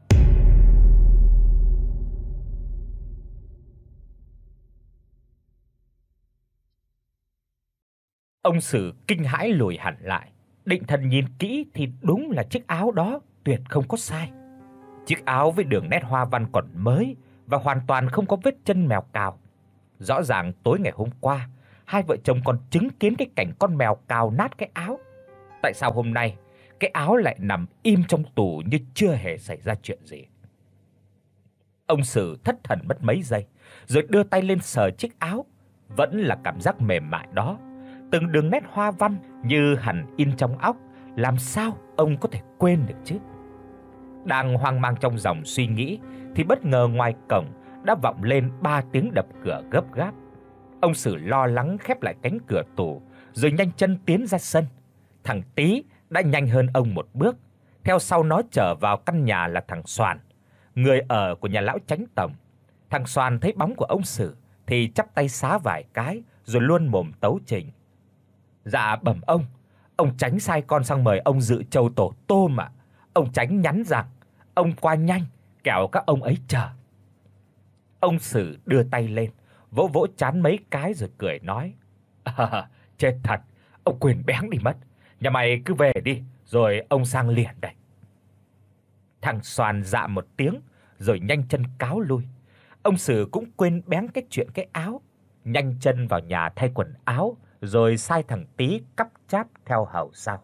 Ông Sử kinh hãi lùi hẳn lại, định thần nhìn kỹ thì đúng là chiếc áo đó tuyệt không có sai. Chiếc áo với đường nét hoa văn còn mới và hoàn toàn không có vết chân mèo cào. Rõ ràng tối ngày hôm qua, hai vợ chồng còn chứng kiến cái cảnh con mèo cào nát cái áo. Tại sao hôm nay cái áo lại nằm im trong tủ như chưa hề xảy ra chuyện gì? Ông Sử thất thần mất mấy giây, rồi đưa tay lên sờ chiếc áo, vẫn là cảm giác mềm mại đó, từng đường nét hoa văn như hằn in trong óc, làm sao ông có thể quên được chứ? Đang hoang mang trong dòng suy nghĩ thì bất ngờ ngoài cổng đã vọng lên ba tiếng đập cửa gấp gáp. Ông Sử lo lắng khép lại cánh cửa tủ, rồi nhanh chân tiến ra sân. Thằng Tí đã nhanh hơn ông một bước, theo sau nó trở vào căn nhà là thằng Soàn, người ở của nhà lão Chánh tổng. Thằng Soàn thấy bóng của ông Sử thì chắp tay xá vài cái rồi luôn mồm tấu trình: "Dạ bẩm ông, ông Chánh sai con sang mời ông dự trâu tổ tôm ạ. Ông Chánh nhắn rằng ông qua nhanh, kẻo các ông ấy chờ." Ông Sử đưa tay lên, vỗ vỗ trán mấy cái rồi cười nói: "À, chết thật, ông quên béng đi mất. Nhà mày cứ về đi, rồi ông sang liền đây." Thằng Soàn dạ một tiếng rồi nhanh chân cáo lui. Ông Sử cũng quên béng cái chuyện cái áo, nhanh chân vào nhà thay quần áo, rồi sai thằng Tí cắp cháp theo hầu sau.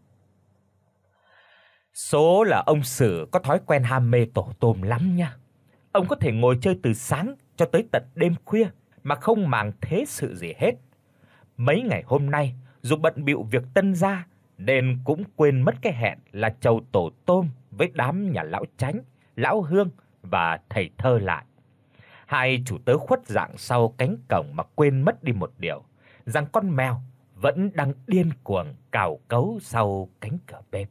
Số là ông Sử có thói quen ham mê tổ tôm lắm nha. Ông có thể ngồi chơi từ sáng cho tới tận đêm khuya mà không màng thế sự gì hết. Mấy ngày hôm nay, dù bận bịu việc tân gia nên cũng quên mất cái hẹn là trầu tổ tôm với đám nhà lão Chánh, lão Hương và thầy Thơ lại. Hai chủ tớ khuất dạng sau cánh cổng mà quên mất đi một điều, rằng con mèo vẫn đang điên cuồng cào cấu sau cánh cửa bếp.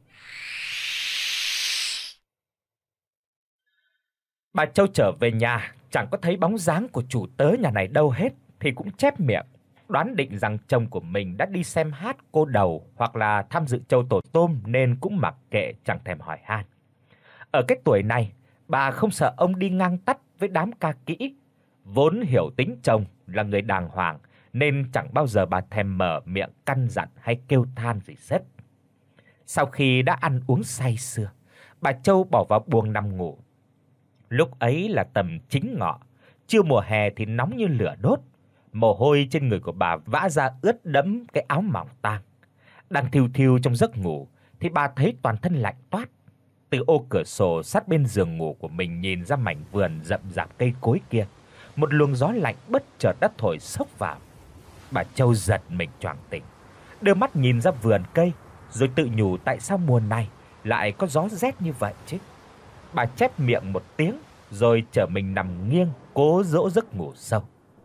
Bà Châu trở về nhà, chẳng có thấy bóng dáng của chủ tớ nhà này đâu hết, thì cũng chép miệng, đoán định rằng chồng của mình đã đi xem hát cô đầu hoặc là tham dự trâu tổ tôm nên cũng mặc kệ chẳng thèm hỏi han. Ở cái tuổi này, bà không sợ ông đi ngang tắt với đám ca kỹ, vốn hiểu tính chồng là người đàng hoàng nên chẳng bao giờ bà thèm mở miệng căn dặn hay kêu than gì hết. Sau khi đã ăn uống say sưa, bà Châu bỏ vào buồng nằm ngủ. Lúc ấy là tầm chính ngọ, trưa mùa hè thì nóng như lửa đốt, mồ hôi trên người của bà vã ra ướt đẫm cái áo mỏng tang. Đang thiu thiu trong giấc ngủ thì bà thấy toàn thân lạnh toát. Từ ô cửa sổ sát bên giường ngủ của mình nhìn ra mảnh vườn rậm rạp cây cối kia, một luồng gió lạnh bất chợt đã thổi xốc vào. Bà Châu giật mình choàng tỉnh, đưa mắt nhìn ra vườn cây, rồi tự nhủ tại sao mùa này lại có gió rét như vậy chứ. Bà chép miệng một tiếng rồi trở mình nằm nghiêng cố dỗ giấc ngủ sâu.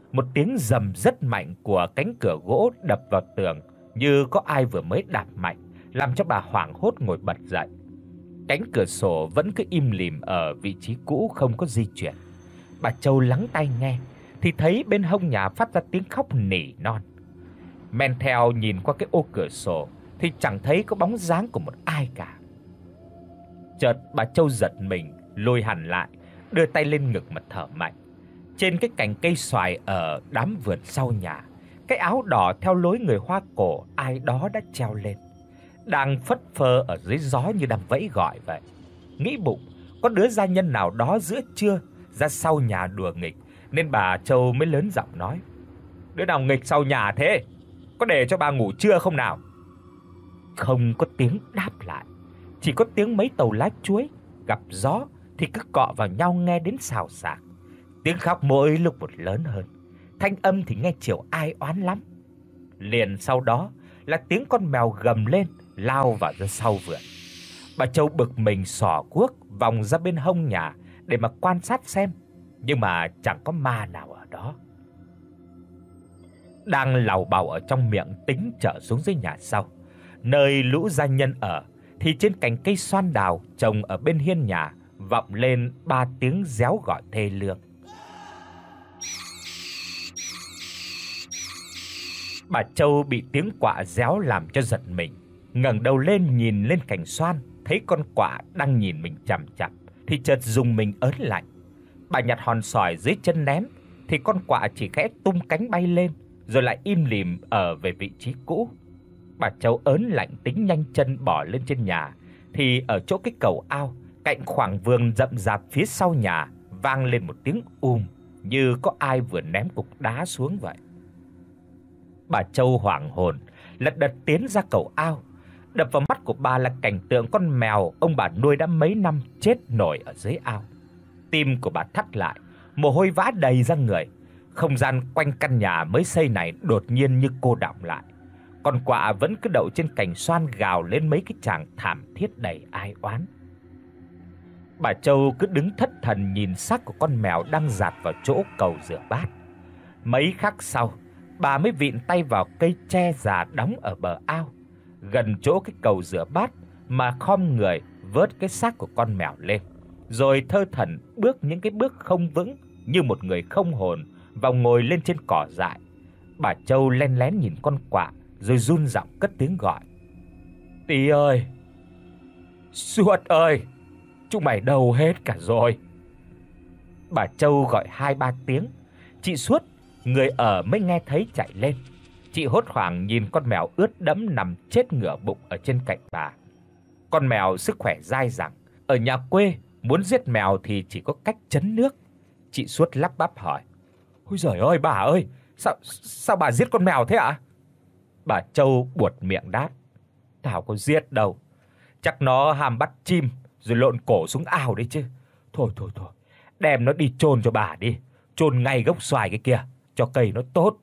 một tiếng rầm rất mạnh của cánh cửa gỗ đập vào tường như có ai vừa mới đạp mạnh, làm cho bà hoảng hốt ngồi bật dậy. Cánh cửa sổ vẫn cứ im lìm ở vị trí cũ không có di chuyển. Bà Châu lắng tai nghe thì thấy bên hông nhà phát ra tiếng khóc nỉ non. Men theo nhìn qua cái ô cửa sổ thì chẳng thấy có bóng dáng của một ai cả. Chợt bà Châu giật mình, lùi hẳn lại, đưa tay lên ngực mà thở mạnh. Trên cái cành cây xoài ở đám vườn sau nhà, cái áo đỏ theo lối người Hoa cổ ai đó đã treo lên, đang phất phơ ở dưới gió như đang vẫy gọi vậy. Nghĩ bụng, có đứa gia nhân nào đó giữa trưa ra sau nhà đùa nghịch, nên bà Châu mới lớn giọng nói: "Đứa nào nghịch sau nhà thế? Có để cho bà ngủ trưa không nào?" Không có tiếng đáp lại, chỉ có tiếng mấy tàu lá chuối gặp gió thì cứ cọ vào nhau nghe đến xào xạc. Tiếng khóc mỗi lúc một lớn hơn, thanh âm thì nghe chiều ai oán lắm. Liền sau đó là tiếng con mèo gầm lên lao vào ra sau vườn. Bà Châu bực mình xỏ guốc vòng ra bên hông nhà để mà quan sát xem, nhưng mà chẳng có ma nào ở đó. Đang làu bàu ở trong miệng tính trở xuống dưới nhà sau, nơi lũ gia nhân ở, thì trên cành cây xoan đào trồng ở bên hiên nhà vọng lên ba tiếng réo gọi thê lương. Bà Châu bị tiếng quạ réo làm cho giật mình, ngẩng đầu lên nhìn lên cành xoan, thấy con quạ đang nhìn mình chằm chằm thì chợt rùng mình ớn lạnh. Bà nhặt hòn sỏi dưới chân ném thì con quạ chỉ khẽ tung cánh bay lên rồi lại im lìm ở về vị trí cũ. Bà Châu ớn lạnh tính nhanh chân bỏ lên trên nhà thì ở chỗ cái cầu ao cạnh khoảng vườn rậm rạp phía sau nhà vang lên một tiếng um như có ai vừa ném cục đá xuống vậy. Bà Châu hoảng hồn, lật đật tiến ra cầu ao. Đập vào mắt của bà là cảnh tượng con mèo ông bà nuôi đã mấy năm chết nổi ở dưới ao. Tim của bà thắt lại, mồ hôi vã đầy ra người. Không gian quanh căn nhà mới xây này đột nhiên như cô đọng lại. Con quạ vẫn cứ đậu trên cành xoan gào lên mấy cái tràng thảm thiết đầy ai oán. Bà Châu cứ đứng thất thần nhìn xác của con mèo đang dạt vào chỗ cầu rửa bát. Mấy khắc sau, bà mới vịn tay vào cây tre già đóng ở bờ ao, gần chỗ cái cầu rửa bát mà khom người vớt cái xác của con mèo lên, rồi thơ thẩn bước những cái bước không vững như một người không hồn vào ngồi lên trên cỏ dại. Bà Châu lén lén nhìn con quạ rồi run giọng cất tiếng gọi: "Tí ơi, Suốt ơi, chúng mày đâu hết cả rồi?" Bà Châu gọi hai ba tiếng, chị Suốt người ở mới nghe thấy chạy lên. Chị hốt hoảng nhìn con mèo ướt đẫm nằm chết ngửa bụng ở trên cạnh bà. Con mèo sức khỏe dai dẳng, ở nhà quê muốn giết mèo thì chỉ có cách trấn nước. Chị Suốt lắp bắp hỏi: "Ôi giời ơi bà ơi, sao sao bà giết con mèo thế ạ?" Bà Châu buột miệng đáp: "Tao có giết đâu, chắc nó ham bắt chim rồi lộn cổ xuống ao đấy chứ. Thôi thôi thôi, đem nó đi chôn cho bà đi, chôn ngay gốc xoài cái kia cho cây nó tốt."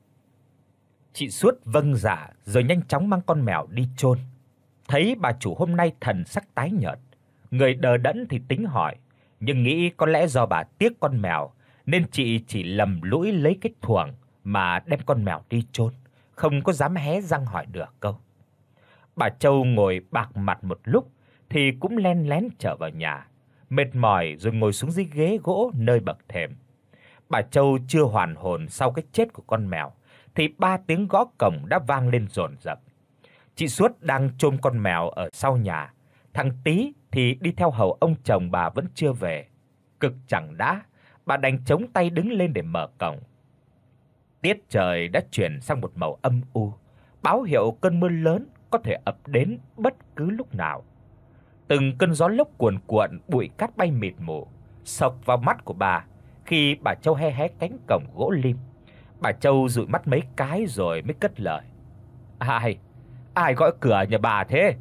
Chị Suốt vâng dạ rồi nhanh chóng mang con mèo đi chôn. Thấy bà chủ hôm nay thần sắc tái nhợt, người đờ đẫn thì tính hỏi, nhưng nghĩ có lẽ do bà tiếc con mèo nên chị chỉ lầm lũi lấy cái thuồng mà đem con mèo đi chôn, không có dám hé răng hỏi được câu. Bà Châu ngồi bạc mặt một lúc thì cũng len lén trở vào nhà, mệt mỏi rồi ngồi xuống dưới ghế gỗ nơi bậc thềm. Bà Châu chưa hoàn hồn sau cái chết của con mèo thì ba tiếng gõ cổng đã vang lên dồn dập. Chị Suốt đang chôm con mèo ở sau nhà, thằng Tí thì đi theo hầu ông chồng bà vẫn chưa về. Cực chẳng đã, bà đành chống tay đứng lên để mở cổng. Tiết trời đã chuyển sang một màu âm u, báo hiệu cơn mưa lớn có thể ập đến bất cứ lúc nào. Từng cơn gió lốc cuồn cuộn, bụi cát bay mịt mù, sộc vào mắt của bà khi bà Châu hé hé cánh cổng gỗ lim. Bà Châu dụi mắt mấy cái rồi mới cất lời: "Ai? Ai gõ cửa nhà bà thế?"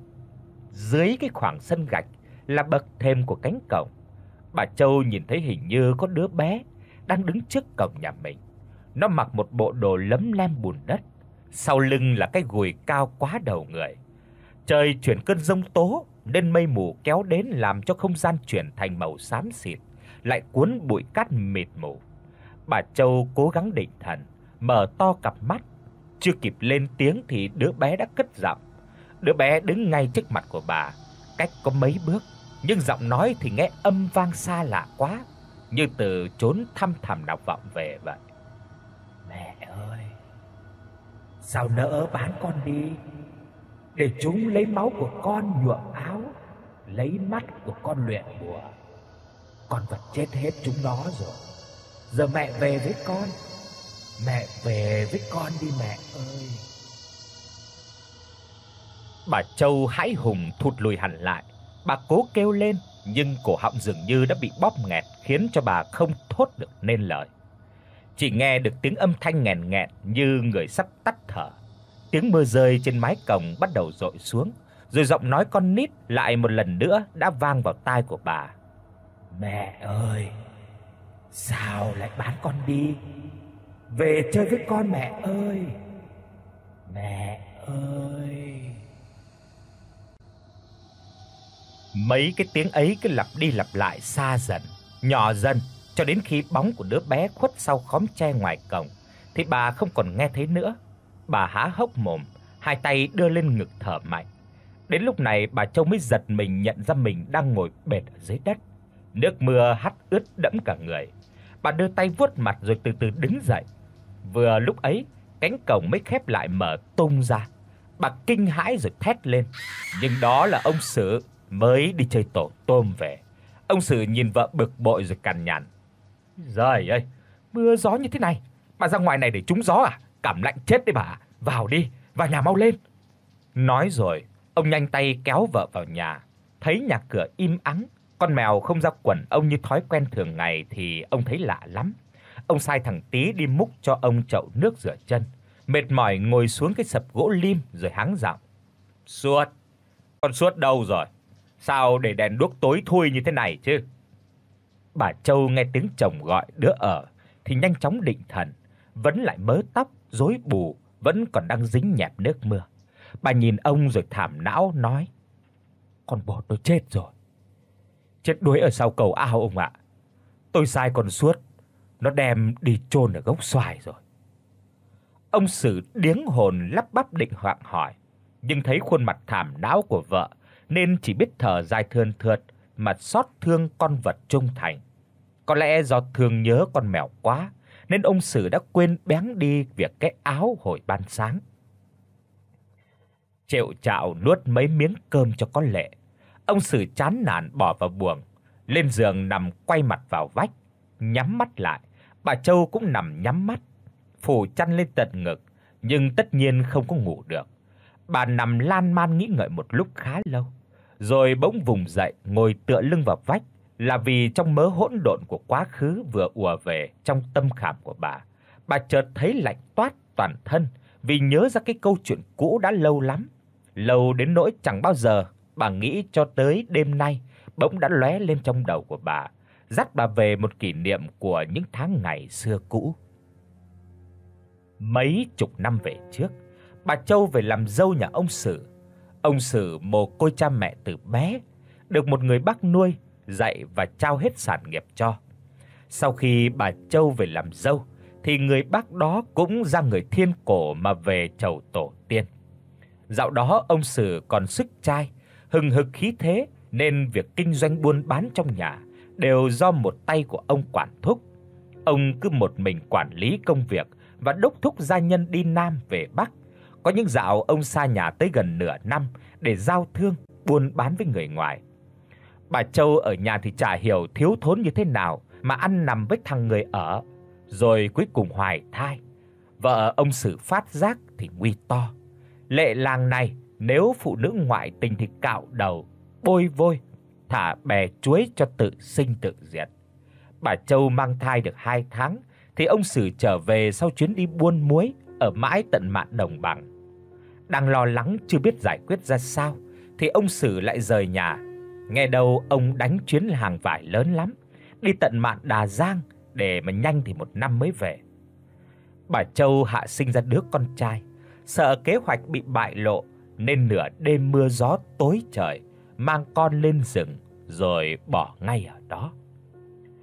Dưới cái khoảng sân gạch là bậc thềm của cánh cổng. Bà Châu nhìn thấy hình như có đứa bé đang đứng trước cổng nhà mình. Nó mặc một bộ đồ lấm lem bùn đất, sau lưng là cái gùi cao quá đầu người. Trời chuyển cơn giông tố nên mây mù kéo đến làm cho không gian chuyển thành màu xám xịt, lại cuốn bụi cát mịt mù. Bà Châu cố gắng định thần, mở to cặp mắt, chưa kịp lên tiếng thì đứa bé đã cất giọng. Đứa bé đứng ngay trước mặt của bà, cách có mấy bước, nhưng giọng nói thì nghe âm vang xa lạ quá, như từ chốn thăm thẳm nào vọng về vậy. Mẹ ơi, sao nỡ bán con đi, để chúng lấy máu của con nhuộm áo, lấy mắt của con luyện bùa. Con vật chết hết chúng nó rồi. Giờ mẹ về với con. Mẹ về với con đi mẹ ơi. Bà Châu hãi hùng thụt lùi hẳn lại. Bà cố kêu lên, nhưng cổ họng dường như đã bị bóp nghẹt, khiến cho bà không thốt được nên lời. Chỉ nghe được tiếng âm thanh nghẹn nghẹn như người sắp tắt thở. Tiếng mưa rơi trên mái cổng bắt đầu dội xuống, rồi giọng nói con nít lại một lần nữa đã vang vào tai của bà. Mẹ ơi, sao lại bán con đi? Về chơi với con mẹ ơi. Mẹ ơi. Mấy cái tiếng ấy cứ lặp đi lặp lại xa dần, nhỏ dần, cho đến khi bóng của đứa bé khuất sau khóm tre ngoài cổng thì bà không còn nghe thấy nữa. Bà há hốc mồm, hai tay đưa lên ngực thở mạnh. Đến lúc này bà Châu mới giật mình nhận ra mình đang ngồi bệt ở dưới đất. Nước mưa hắt ướt đẫm cả người. Bà đưa tay vuốt mặt rồi từ từ đứng dậy. Vừa lúc ấy, cánh cổng mới khép lại mở tung ra. Bà kinh hãi rồi thét lên. Nhưng đó là ông Sử mới đi chơi tổ tôm về. Ông Sử nhìn vợ bực bội rồi cằn nhằn. Giời ơi, mưa gió như thế này, bà ra ngoài này để trúng gió à? Cảm lạnh chết đấy bà. Vào đi, vào nhà mau lên. Nói rồi, ông nhanh tay kéo vợ vào nhà. Thấy nhà cửa im ắng, con mèo không ra quần ông như thói quen thường ngày thì ông thấy lạ lắm. Ông sai thằng Tí đi múc cho ông chậu nước rửa chân. Mệt mỏi ngồi xuống cái sập gỗ lim rồi hắng giọng. Suốt, con Suốt đâu rồi? Sao để đèn đuốc tối thui như thế này chứ? Bà Châu nghe tiếng chồng gọi đứa ở thì nhanh chóng định thần, vẫn lại mớ tóc rối bù vẫn còn đang dính nhẹp nước mưa. Bà nhìn ông rồi thảm não nói: Con bò tôi chết rồi. Chết đuối ở sau cầu ao ông ạ. Tôi sai con Suốt, nó đem đi chôn ở gốc xoài rồi. Ông Sử điếng hồn lắp bắp định hoạng hỏi, nhưng thấy khuôn mặt thảm não của vợ nên chỉ biết thở dài thườn thượt mà xót thương con vật trung thành. Có lẽ do thương nhớ con mèo quá nên ông Sử đã quên béng đi việc cái áo hồi ban sáng. Triệu Trạo nuốt mấy miếng cơm cho có lệ. Ông Sử chán nản bỏ vào buồng, lên giường nằm quay mặt vào vách, nhắm mắt lại. Bà Châu cũng nằm nhắm mắt, phủ chăn lên tận ngực, nhưng tất nhiên không có ngủ được. Bà nằm lan man nghĩ ngợi một lúc khá lâu, rồi bỗng vùng dậy ngồi tựa lưng vào vách, là vì trong mớ hỗn độn của quá khứ vừa ùa về trong tâm khảm của bà. Bà chợt thấy lạnh toát toàn thân vì nhớ ra cái câu chuyện cũ đã lâu lắm, lâu đến nỗi chẳng bao giờ bà nghĩ cho tới đêm nay bỗng đã lóe lên trong đầu của bà, dắt bà về một kỷ niệm của những tháng ngày xưa cũ. Mấy chục năm về trước, bà Châu về làm dâu nhà ông Sử. Ông Sử mồ côi cha mẹ từ bé, được một người bác nuôi, dạy và trao hết sản nghiệp cho. Sau khi bà Châu về làm dâu thì người bác đó cũng ra người thiên cổ mà về chầu tổ tiên. Dạo đó ông Sử còn sức trai, hừng hực khí thế nên việc kinh doanh buôn bán trong nhà đều do một tay của ông quản thúc. Ông cứ một mình quản lý công việc và đốc thúc gia nhân đi Nam về Bắc. Có những dạo ông xa nhà tới gần nửa năm để giao thương, buôn bán với người ngoài. Bà Châu ở nhà thì chả hiểu thiếu thốn như thế nào mà ăn nằm với thằng người ở, rồi cuối cùng hoài thai. Vợ ông Sử phát giác thì nguy to. Lệ làng này nếu phụ nữ ngoại tình thì cạo đầu, bôi vôi, thả bè chuối cho tự sinh tự diệt. Bà Châu mang thai được hai tháng thì ông Sử trở về sau chuyến đi buôn muối ở mãi tận mạn đồng bằng. Đang lo lắng chưa biết giải quyết ra sao thì ông Sử lại rời nhà. Nghe đâu ông đánh chuyến hàng vải lớn lắm, đi tận mạn Đà Giang để mà nhanh thì một năm mới về. Bà Châu hạ sinh ra đứa con trai, sợ kế hoạch bị bại lộ nên nửa đêm mưa gió tối trời mang con lên rừng rồi bỏ ngay ở đó.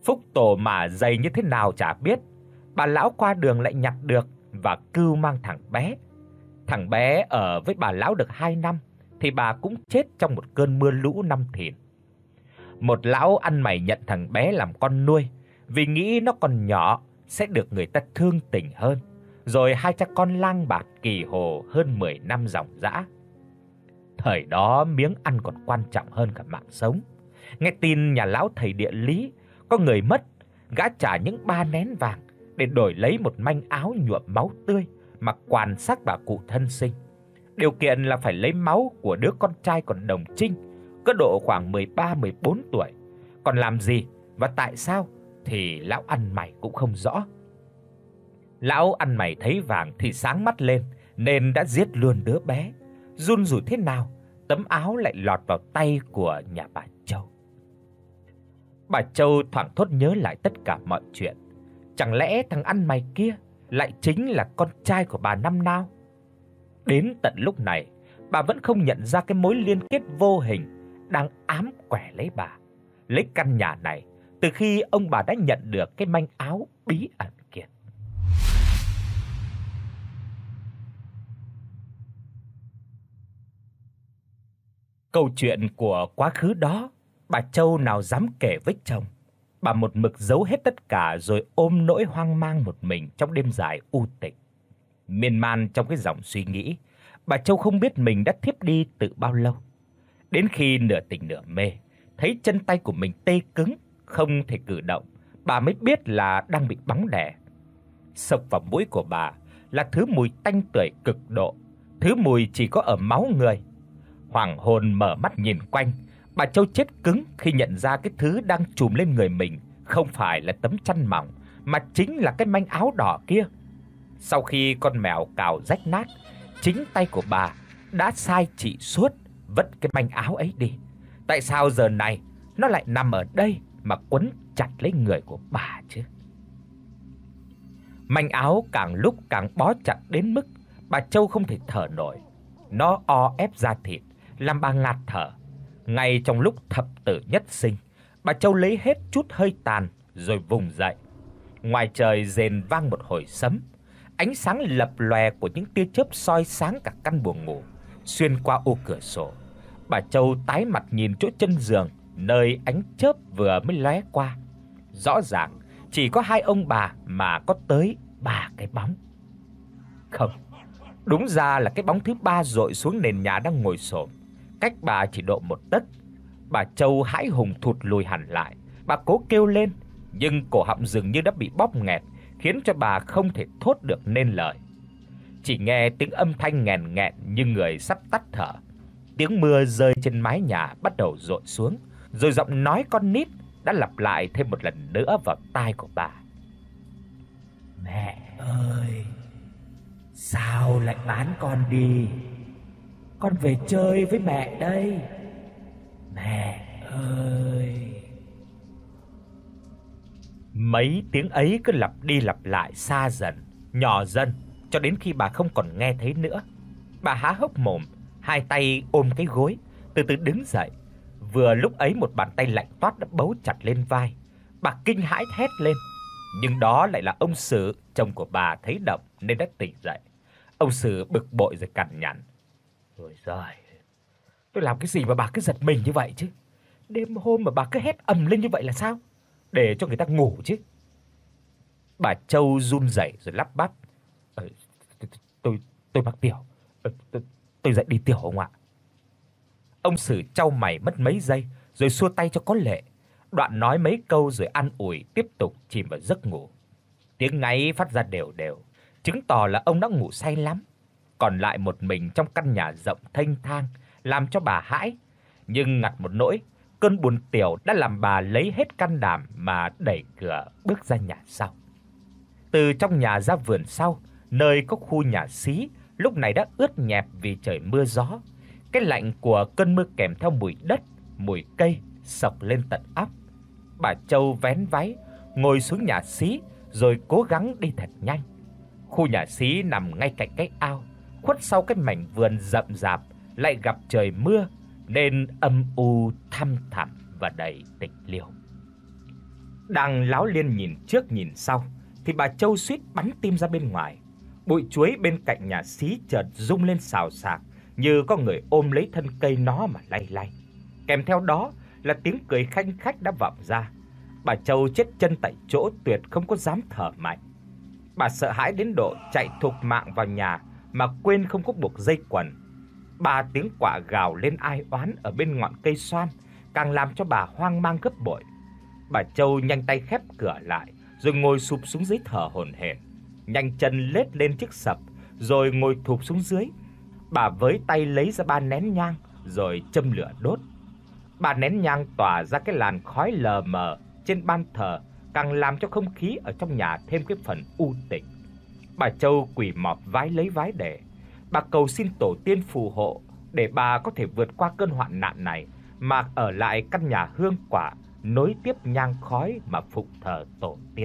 Phúc tổ mà dày như thế nào chả biết, bà lão qua đường lại nhặt được và cưu mang thằng bé. Thằng bé ở với bà lão được hai năm thì bà cũng chết trong một cơn mưa lũ năm Thìn. Một lão ăn mày nhận thằng bé làm con nuôi vì nghĩ nó còn nhỏ sẽ được người ta thương tình hơn. Rồi hai cha con lang bạt kỳ hồ hơn mười năm dòng dã. Thời đó miếng ăn còn quan trọng hơn cả mạng sống. Nghe tin nhà lão thầy địa lý có người mất, gã trả những ba nén vàng để đổi lấy một manh áo nhuộm máu tươi mà quan xác bà cụ thân sinh. Điều kiện là phải lấy máu của đứa con trai còn đồng trinh, có độ khoảng mười ba mười bốn tuổi. Còn làm gì và tại sao thì lão ăn mày cũng không rõ. Lão ăn mày thấy vàng thì sáng mắt lên nên đã giết luôn đứa bé. Run rủi thế nào, tấm áo lại lọt vào tay của nhà bà Châu. Bà Châu thoảng thốt nhớ lại tất cả mọi chuyện. Chẳng lẽ thằng ăn mày kia lại chính là con trai của bà năm nào? Đến tận lúc này, bà vẫn không nhận ra cái mối liên kết vô hình đang ám quẻ lấy bà, lấy căn nhà này từ khi ông bà đã nhận được cái manh áo bí ẩn kia. Câu chuyện của quá khứ đó, bà Châu nào dám kể với chồng. Bà một mực giấu hết tất cả rồi ôm nỗi hoang mang một mình trong đêm dài u tịch. Miên man trong cái dòng suy nghĩ, bà Châu không biết mình đã thiếp đi từ bao lâu. Đến khi nửa tỉnh nửa mê, thấy chân tay của mình tê cứng, không thể cử động, bà mới biết là đang bị bóng đè. Sộc vào mũi của bà là thứ mùi tanh tưởi cực độ, thứ mùi chỉ có ở máu người. Hoảng hồn mở mắt nhìn quanh, bà Châu chết cứng khi nhận ra cái thứ đang trùm lên người mình không phải là tấm chăn mỏng mà chính là cái manh áo đỏ kia. Sau khi con mèo cào rách nát, chính tay của bà đã sai chị suốt vứt cái manh áo ấy đi. Tại sao giờ này nó lại nằm ở đây mà quấn chặt lấy người của bà chứ? Manh áo càng lúc càng bó chặt đến mức bà Châu không thể thở nổi. Nó o ép da thịt, làm bà ngạt thở. Ngay trong lúc thập tử nhất sinh, bà Châu lấy hết chút hơi tàn rồi vùng dậy. Ngoài trời rền vang một hồi sấm, ánh sáng lập lòe của những tia chớp soi sáng cả căn buồng ngủ xuyên qua ô cửa sổ. Bà Châu tái mặt nhìn chỗ chân giường nơi ánh chớp vừa mới lóe qua. Rõ ràng chỉ có hai ông bà mà có tới ba cái bóng. Không, đúng ra là cái bóng thứ ba dội xuống nền nhà đang ngồi xổm, cách bà chỉ độ một tấc. Bà Châu hãi hùng thụt lùi hẳn lại, bà cố kêu lên, nhưng cổ họng dường như đã bị bóp nghẹt, khiến cho bà không thể thốt được nên lời. Chỉ nghe tiếng âm thanh nghèn nghẹn như người sắp tắt thở. Tiếng mưa rơi trên mái nhà bắt đầu dội xuống, rồi giọng nói con nít đã lặp lại thêm một lần nữa vào tai của bà. Mẹ ơi, sao lại bán con đi? Con về chơi với mẹ đây. Mẹ ơi. Mấy tiếng ấy cứ lặp đi lặp lại xa dần, nhỏ dần cho đến khi bà không còn nghe thấy nữa. Bà há hốc mồm, hai tay ôm cái gối, từ từ đứng dậy. Vừa lúc ấy một bàn tay lạnh toát đã bấu chặt lên vai. Bà kinh hãi thét lên, nhưng đó lại là ông Sử, chồng của bà thấy động nên đã tỉnh dậy. Ông Sử bực bội rồi cằn nhằn: "Ôi giời, tôi làm cái gì mà bà cứ giật mình như vậy chứ? Đêm hôm mà bà cứ hét ầm lên như vậy là sao? Để cho người ta ngủ chứ." Bà Châu run rẩy rồi lắp bắp: "Ờ, tôi tôi mắc tiểu. Tôi, tôi tôi dậy đi tiểu ông ạ." Ông Sử chau mày mất mấy giây rồi xua tay cho có lệ. Đoạn nói mấy câu rồi an ủi tiếp tục chìm vào giấc ngủ. Tiếng ngáy phát ra đều đều, chứng tỏ là ông đã ngủ say lắm. Còn lại một mình trong căn nhà rộng thênh thang làm cho bà hãi, nhưng ngặt một nỗi, cơn buồn tiểu đã làm bà lấy hết can đảm mà đẩy cửa bước ra nhà sau. Từ trong nhà ra vườn sau, nơi có khu nhà xí, lúc này đã ướt nhẹp vì trời mưa gió. Cái lạnh của cơn mưa kèm theo mùi đất, mùi cây xộc lên tận óc. Bà Châu vén váy, ngồi xuống nhà xí rồi cố gắng đi thật nhanh. Khu nhà xí nằm ngay cạnh cái ao, khuất sau cái mảnh vườn rậm rạp, lại gặp trời mưa nên âm u thăm thẳm và đầy tịch liêu. Đang láo liên nhìn trước nhìn sau thì bà Châu suýt bắn tim ra bên ngoài. Bụi chuối bên cạnh nhà xí chợt rung lên xào xạc, như có người ôm lấy thân cây nó mà lay lay. Kèm theo đó là tiếng cười khanh khách đã vọng ra. Bà Châu chết chân tại chỗ, tuyệt không có dám thở mạnh. Bà sợ hãi đến độ chạy thục mạng vào nhà mà quên không có buộc dây quần. Ba tiếng quạ gào lên ai oán ở bên ngọn cây xoan càng làm cho bà hoang mang gấp bội. Bà Châu nhanh tay khép cửa lại, rồi ngồi sụp xuống dưới thở hổn hển, nhanh chân lết lên chiếc sập rồi ngồi thụp xuống dưới. Bà với tay lấy ra ba nén nhang rồi châm lửa đốt. Ba nén nhang tỏa ra cái làn khói lờ mờ trên ban thờ, càng làm cho không khí ở trong nhà thêm cái phần u tịch. Bà Châu quỳ mọp vái lấy vái để, bà cầu xin tổ tiên phù hộ để bà có thể vượt qua cơn hoạn nạn này mà ở lại căn nhà hương quả, nối tiếp nhang khói mà phụng thờ tổ tiên.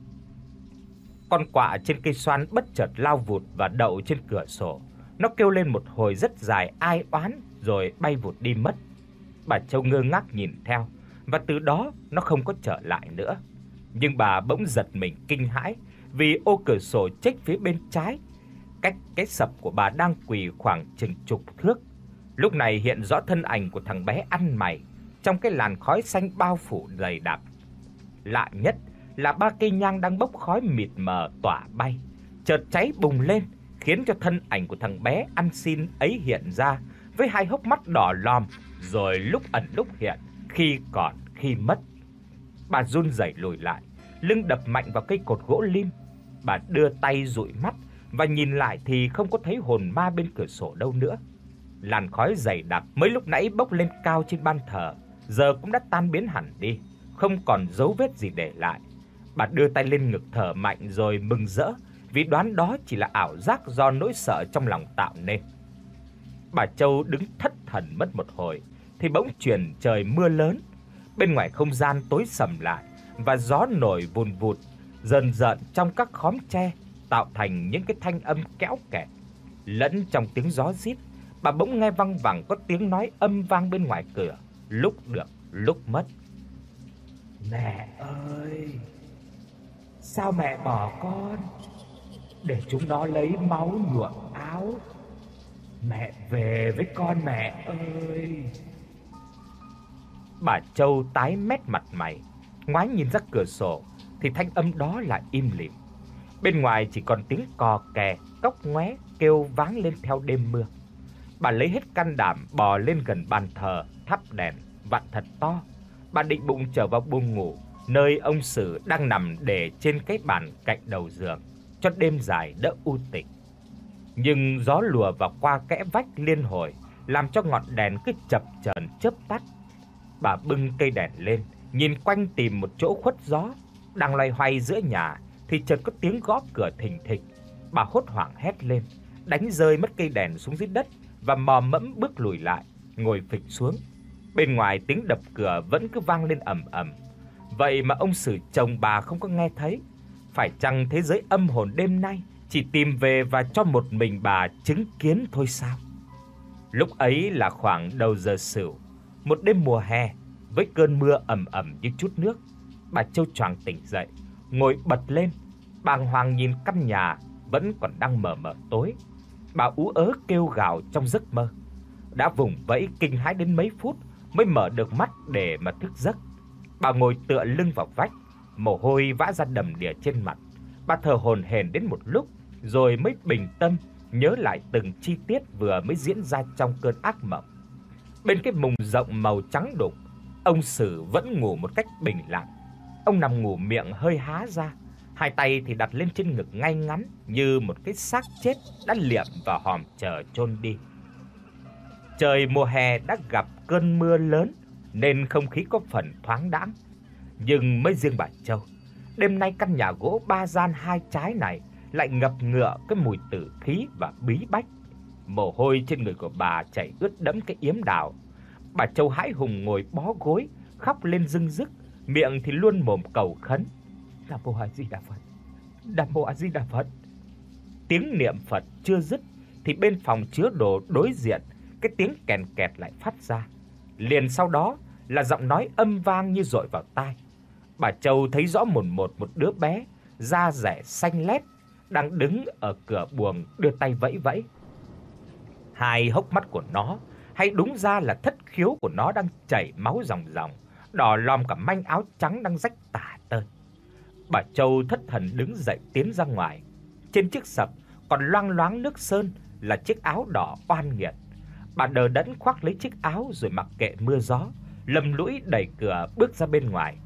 Con quạ trên cây xoan bất chợt lao vụt và đậu trên cửa sổ. Nó kêu lên một hồi rất dài ai oán rồi bay vụt đi mất. Bà Châu ngơ ngác nhìn theo và từ đó nó không có trở lại nữa. Nhưng bà bỗng giật mình kinh hãi vì ô cửa sổ chếch phía bên trái, cách cái sập của bà đang quỳ khoảng chừng chục thước, lúc này hiện rõ thân ảnh của thằng bé ăn mày trong cái làn khói xanh bao phủ dày đặc. Lạ nhất là ba cây nhang đang bốc khói mịt mờ tỏa bay, chợt cháy bùng lên, khiến cho thân ảnh của thằng bé ăn xin ấy hiện ra với hai hốc mắt đỏ lòm, rồi lúc ẩn lúc hiện, khi còn khi mất. Bà run rẩy lùi lại, lưng đập mạnh vào cây cột gỗ lim. Bà đưa tay dụi mắt và nhìn lại thì không có thấy hồn ma bên cửa sổ đâu nữa. Làn khói dày đặc mới lúc nãy bốc lên cao trên ban thờ giờ cũng đã tan biến hẳn đi, không còn dấu vết gì để lại. Bà đưa tay lên ngực thở mạnh rồi mừng rỡ vì đoán đó chỉ là ảo giác do nỗi sợ trong lòng tạo nên. Bà Châu đứng thất thần mất một hồi thì bỗng chuyển trời mưa lớn. Bên ngoài không gian tối sầm lại và gió nổi vùn vụt dần dần trong các khóm tre, tạo thành những cái thanh âm kéo kẹt. Lẫn trong tiếng gió rít, bà bỗng nghe văng vẳng có tiếng nói âm vang bên ngoài cửa, lúc được lúc mất. Mẹ ơi, sao mẹ bỏ con? Để chúng nó lấy máu nhuộm áo. Mẹ về với con mẹ ơi. Bà Châu tái mét mặt mày, ngoái nhìn ra cửa sổ thì thanh âm đó lại im lìm. Bên ngoài chỉ còn tiếng cò kè, cóc ngoé kêu vang lên theo đêm mưa. Bà lấy hết can đảm bò lên gần bàn thờ, thắp đèn vặn thật to. Bà định bụng trở vào buồng ngủ, nơi ông Sử đang nằm để trên cái bàn cạnh đầu giường, cho đêm dài đỡ u tịch. Nhưng gió lùa vào qua kẽ vách liên hồi, làm cho ngọn đèn cứ chập chờn chớp tắt. Bà bưng cây đèn lên, nhìn quanh tìm một chỗ khuất gió. Đang loay hoay giữa nhà thì chợt có tiếng gõ cửa thình thịch. Bà hốt hoảng hét lên, đánh rơi mất cây đèn xuống dưới đất và mò mẫm bước lùi lại, ngồi phịch xuống. Bên ngoài tiếng đập cửa vẫn cứ vang lên ầm ầm. Vậy mà ông Sử chồng bà không có nghe thấy. Phải chăng thế giới âm hồn đêm nay chỉ tìm về và cho một mình bà chứng kiến thôi sao? Lúc ấy là khoảng đầu giờ Sửu, một đêm mùa hè với cơn mưa ầm ầm như chút nước. Bà Châu choàng tỉnh dậy, ngồi bật lên, bàng hoàng nhìn căn nhà vẫn còn đang mờ mờ tối. Bà ú ớ kêu gào trong giấc mơ. Đã vùng vẫy kinh hãi đến mấy phút mới mở được mắt để mà thức giấc. Bà ngồi tựa lưng vào vách, mồ hôi vã ra đầm đìa trên mặt. Bà thở hổn hển đến một lúc rồi mới bình tâm nhớ lại từng chi tiết vừa mới diễn ra trong cơn ác mộng. Bên cái mùng rộng màu trắng đục, ông Sử vẫn ngủ một cách bình lặng. Ông nằm ngủ miệng hơi há ra, hai tay thì đặt lên trên ngực ngay ngắn như một cái xác chết đã liệm vào hòm chờ chôn đi. Trời mùa hè đã gặp cơn mưa lớn nên không khí có phần thoáng đãng. Nhưng mới riêng bà Châu, đêm nay căn nhà gỗ ba gian hai trái này lại ngập ngựa cái mùi tử khí và bí bách. Mồ hôi trên người của bà chảy ướt đẫm cái yếm đào. Bà Châu hãi hùng ngồi bó gối, khóc lên rưng rức, miệng thì luôn mồm cầu khấn: Nam Mô A Di Đà Phật, Nam Mô A Di Đà Phật. Tiếng niệm Phật chưa dứt thì bên phòng chứa đồ đối diện, cái tiếng kèn kẹt lại phát ra. Liền sau đó là giọng nói âm vang như dội vào tai. Bà Châu thấy rõ mồn một một đứa bé da dẻ xanh lét đang đứng ở cửa buồng đưa tay vẫy vẫy. Hai hốc mắt của nó, hay đúng ra là thất khiếu của nó đang chảy máu ròng ròng, đỏ lòm cả manh áo trắng đang rách tả tơi. Bà Châu thất thần đứng dậy tiến ra ngoài. Trên chiếc sập còn loang loáng nước sơn là chiếc áo đỏ oan nghiệt. Bà đờ đẫn khoác lấy chiếc áo rồi mặc kệ mưa gió, lầm lũi đẩy cửa bước ra bên ngoài.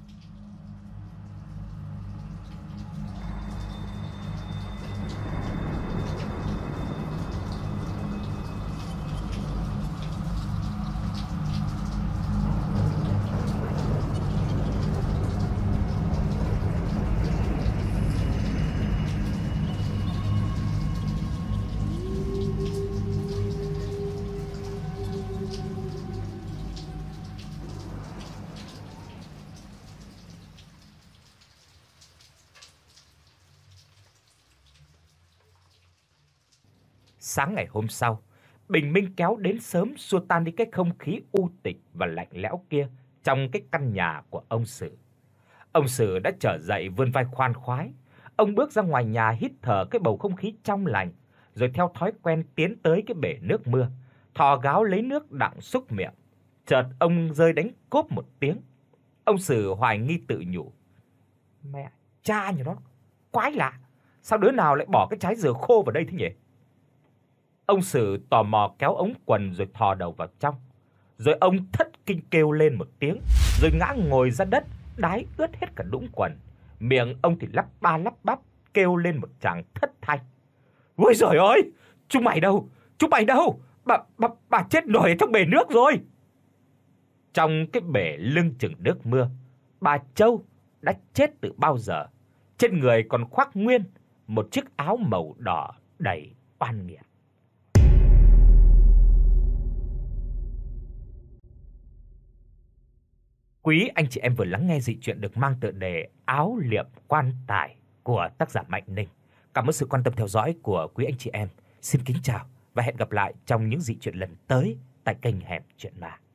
Sáng ngày hôm sau, bình minh kéo đến sớm xua tan đi cái không khí u tịch và lạnh lẽo kia trong cái căn nhà của ông Sử. Ông Sử đã trở dậy vươn vai khoan khoái. Ông bước ra ngoài nhà hít thở cái bầu không khí trong lành, rồi theo thói quen tiến tới cái bể nước mưa, thò gáo lấy nước đặng xúc miệng. Chợt ông rơi đánh cốp một tiếng. Ông Sử hoài nghi tự nhủ: "Mẹ cha nhà nó, quái lạ, sao đứa nào lại bỏ cái trái dừa khô vào đây thế nhỉ?" Ông Sử tò mò kéo ống quần rồi thò đầu vào trong. Rồi ông thất kinh kêu lên một tiếng, rồi ngã ngồi ra đất, đái ướt hết cả đũng quần. Miệng ông thì lắp ba lắp bắp kêu lên một tràng thất thanh: "Ôi giời ơi, chúng mày đâu? Chúng mày đâu? Bà bà bà chết nổi ở trong bể nước rồi." Trong cái bể lưng chừng nước mưa, bà Châu đã chết từ bao giờ. Trên người còn khoác nguyên một chiếc áo màu đỏ đầy oan nghiệt. Quý anh chị em vừa lắng nghe dị truyện được mang tựa đề Áo liệm quan tài của tác giả Mạnh Ninh. Cảm ơn sự quan tâm theo dõi của quý anh chị em. Xin kính chào và hẹn gặp lại trong những dị truyện lần tới tại kênh Hẻm Chuyện Ma.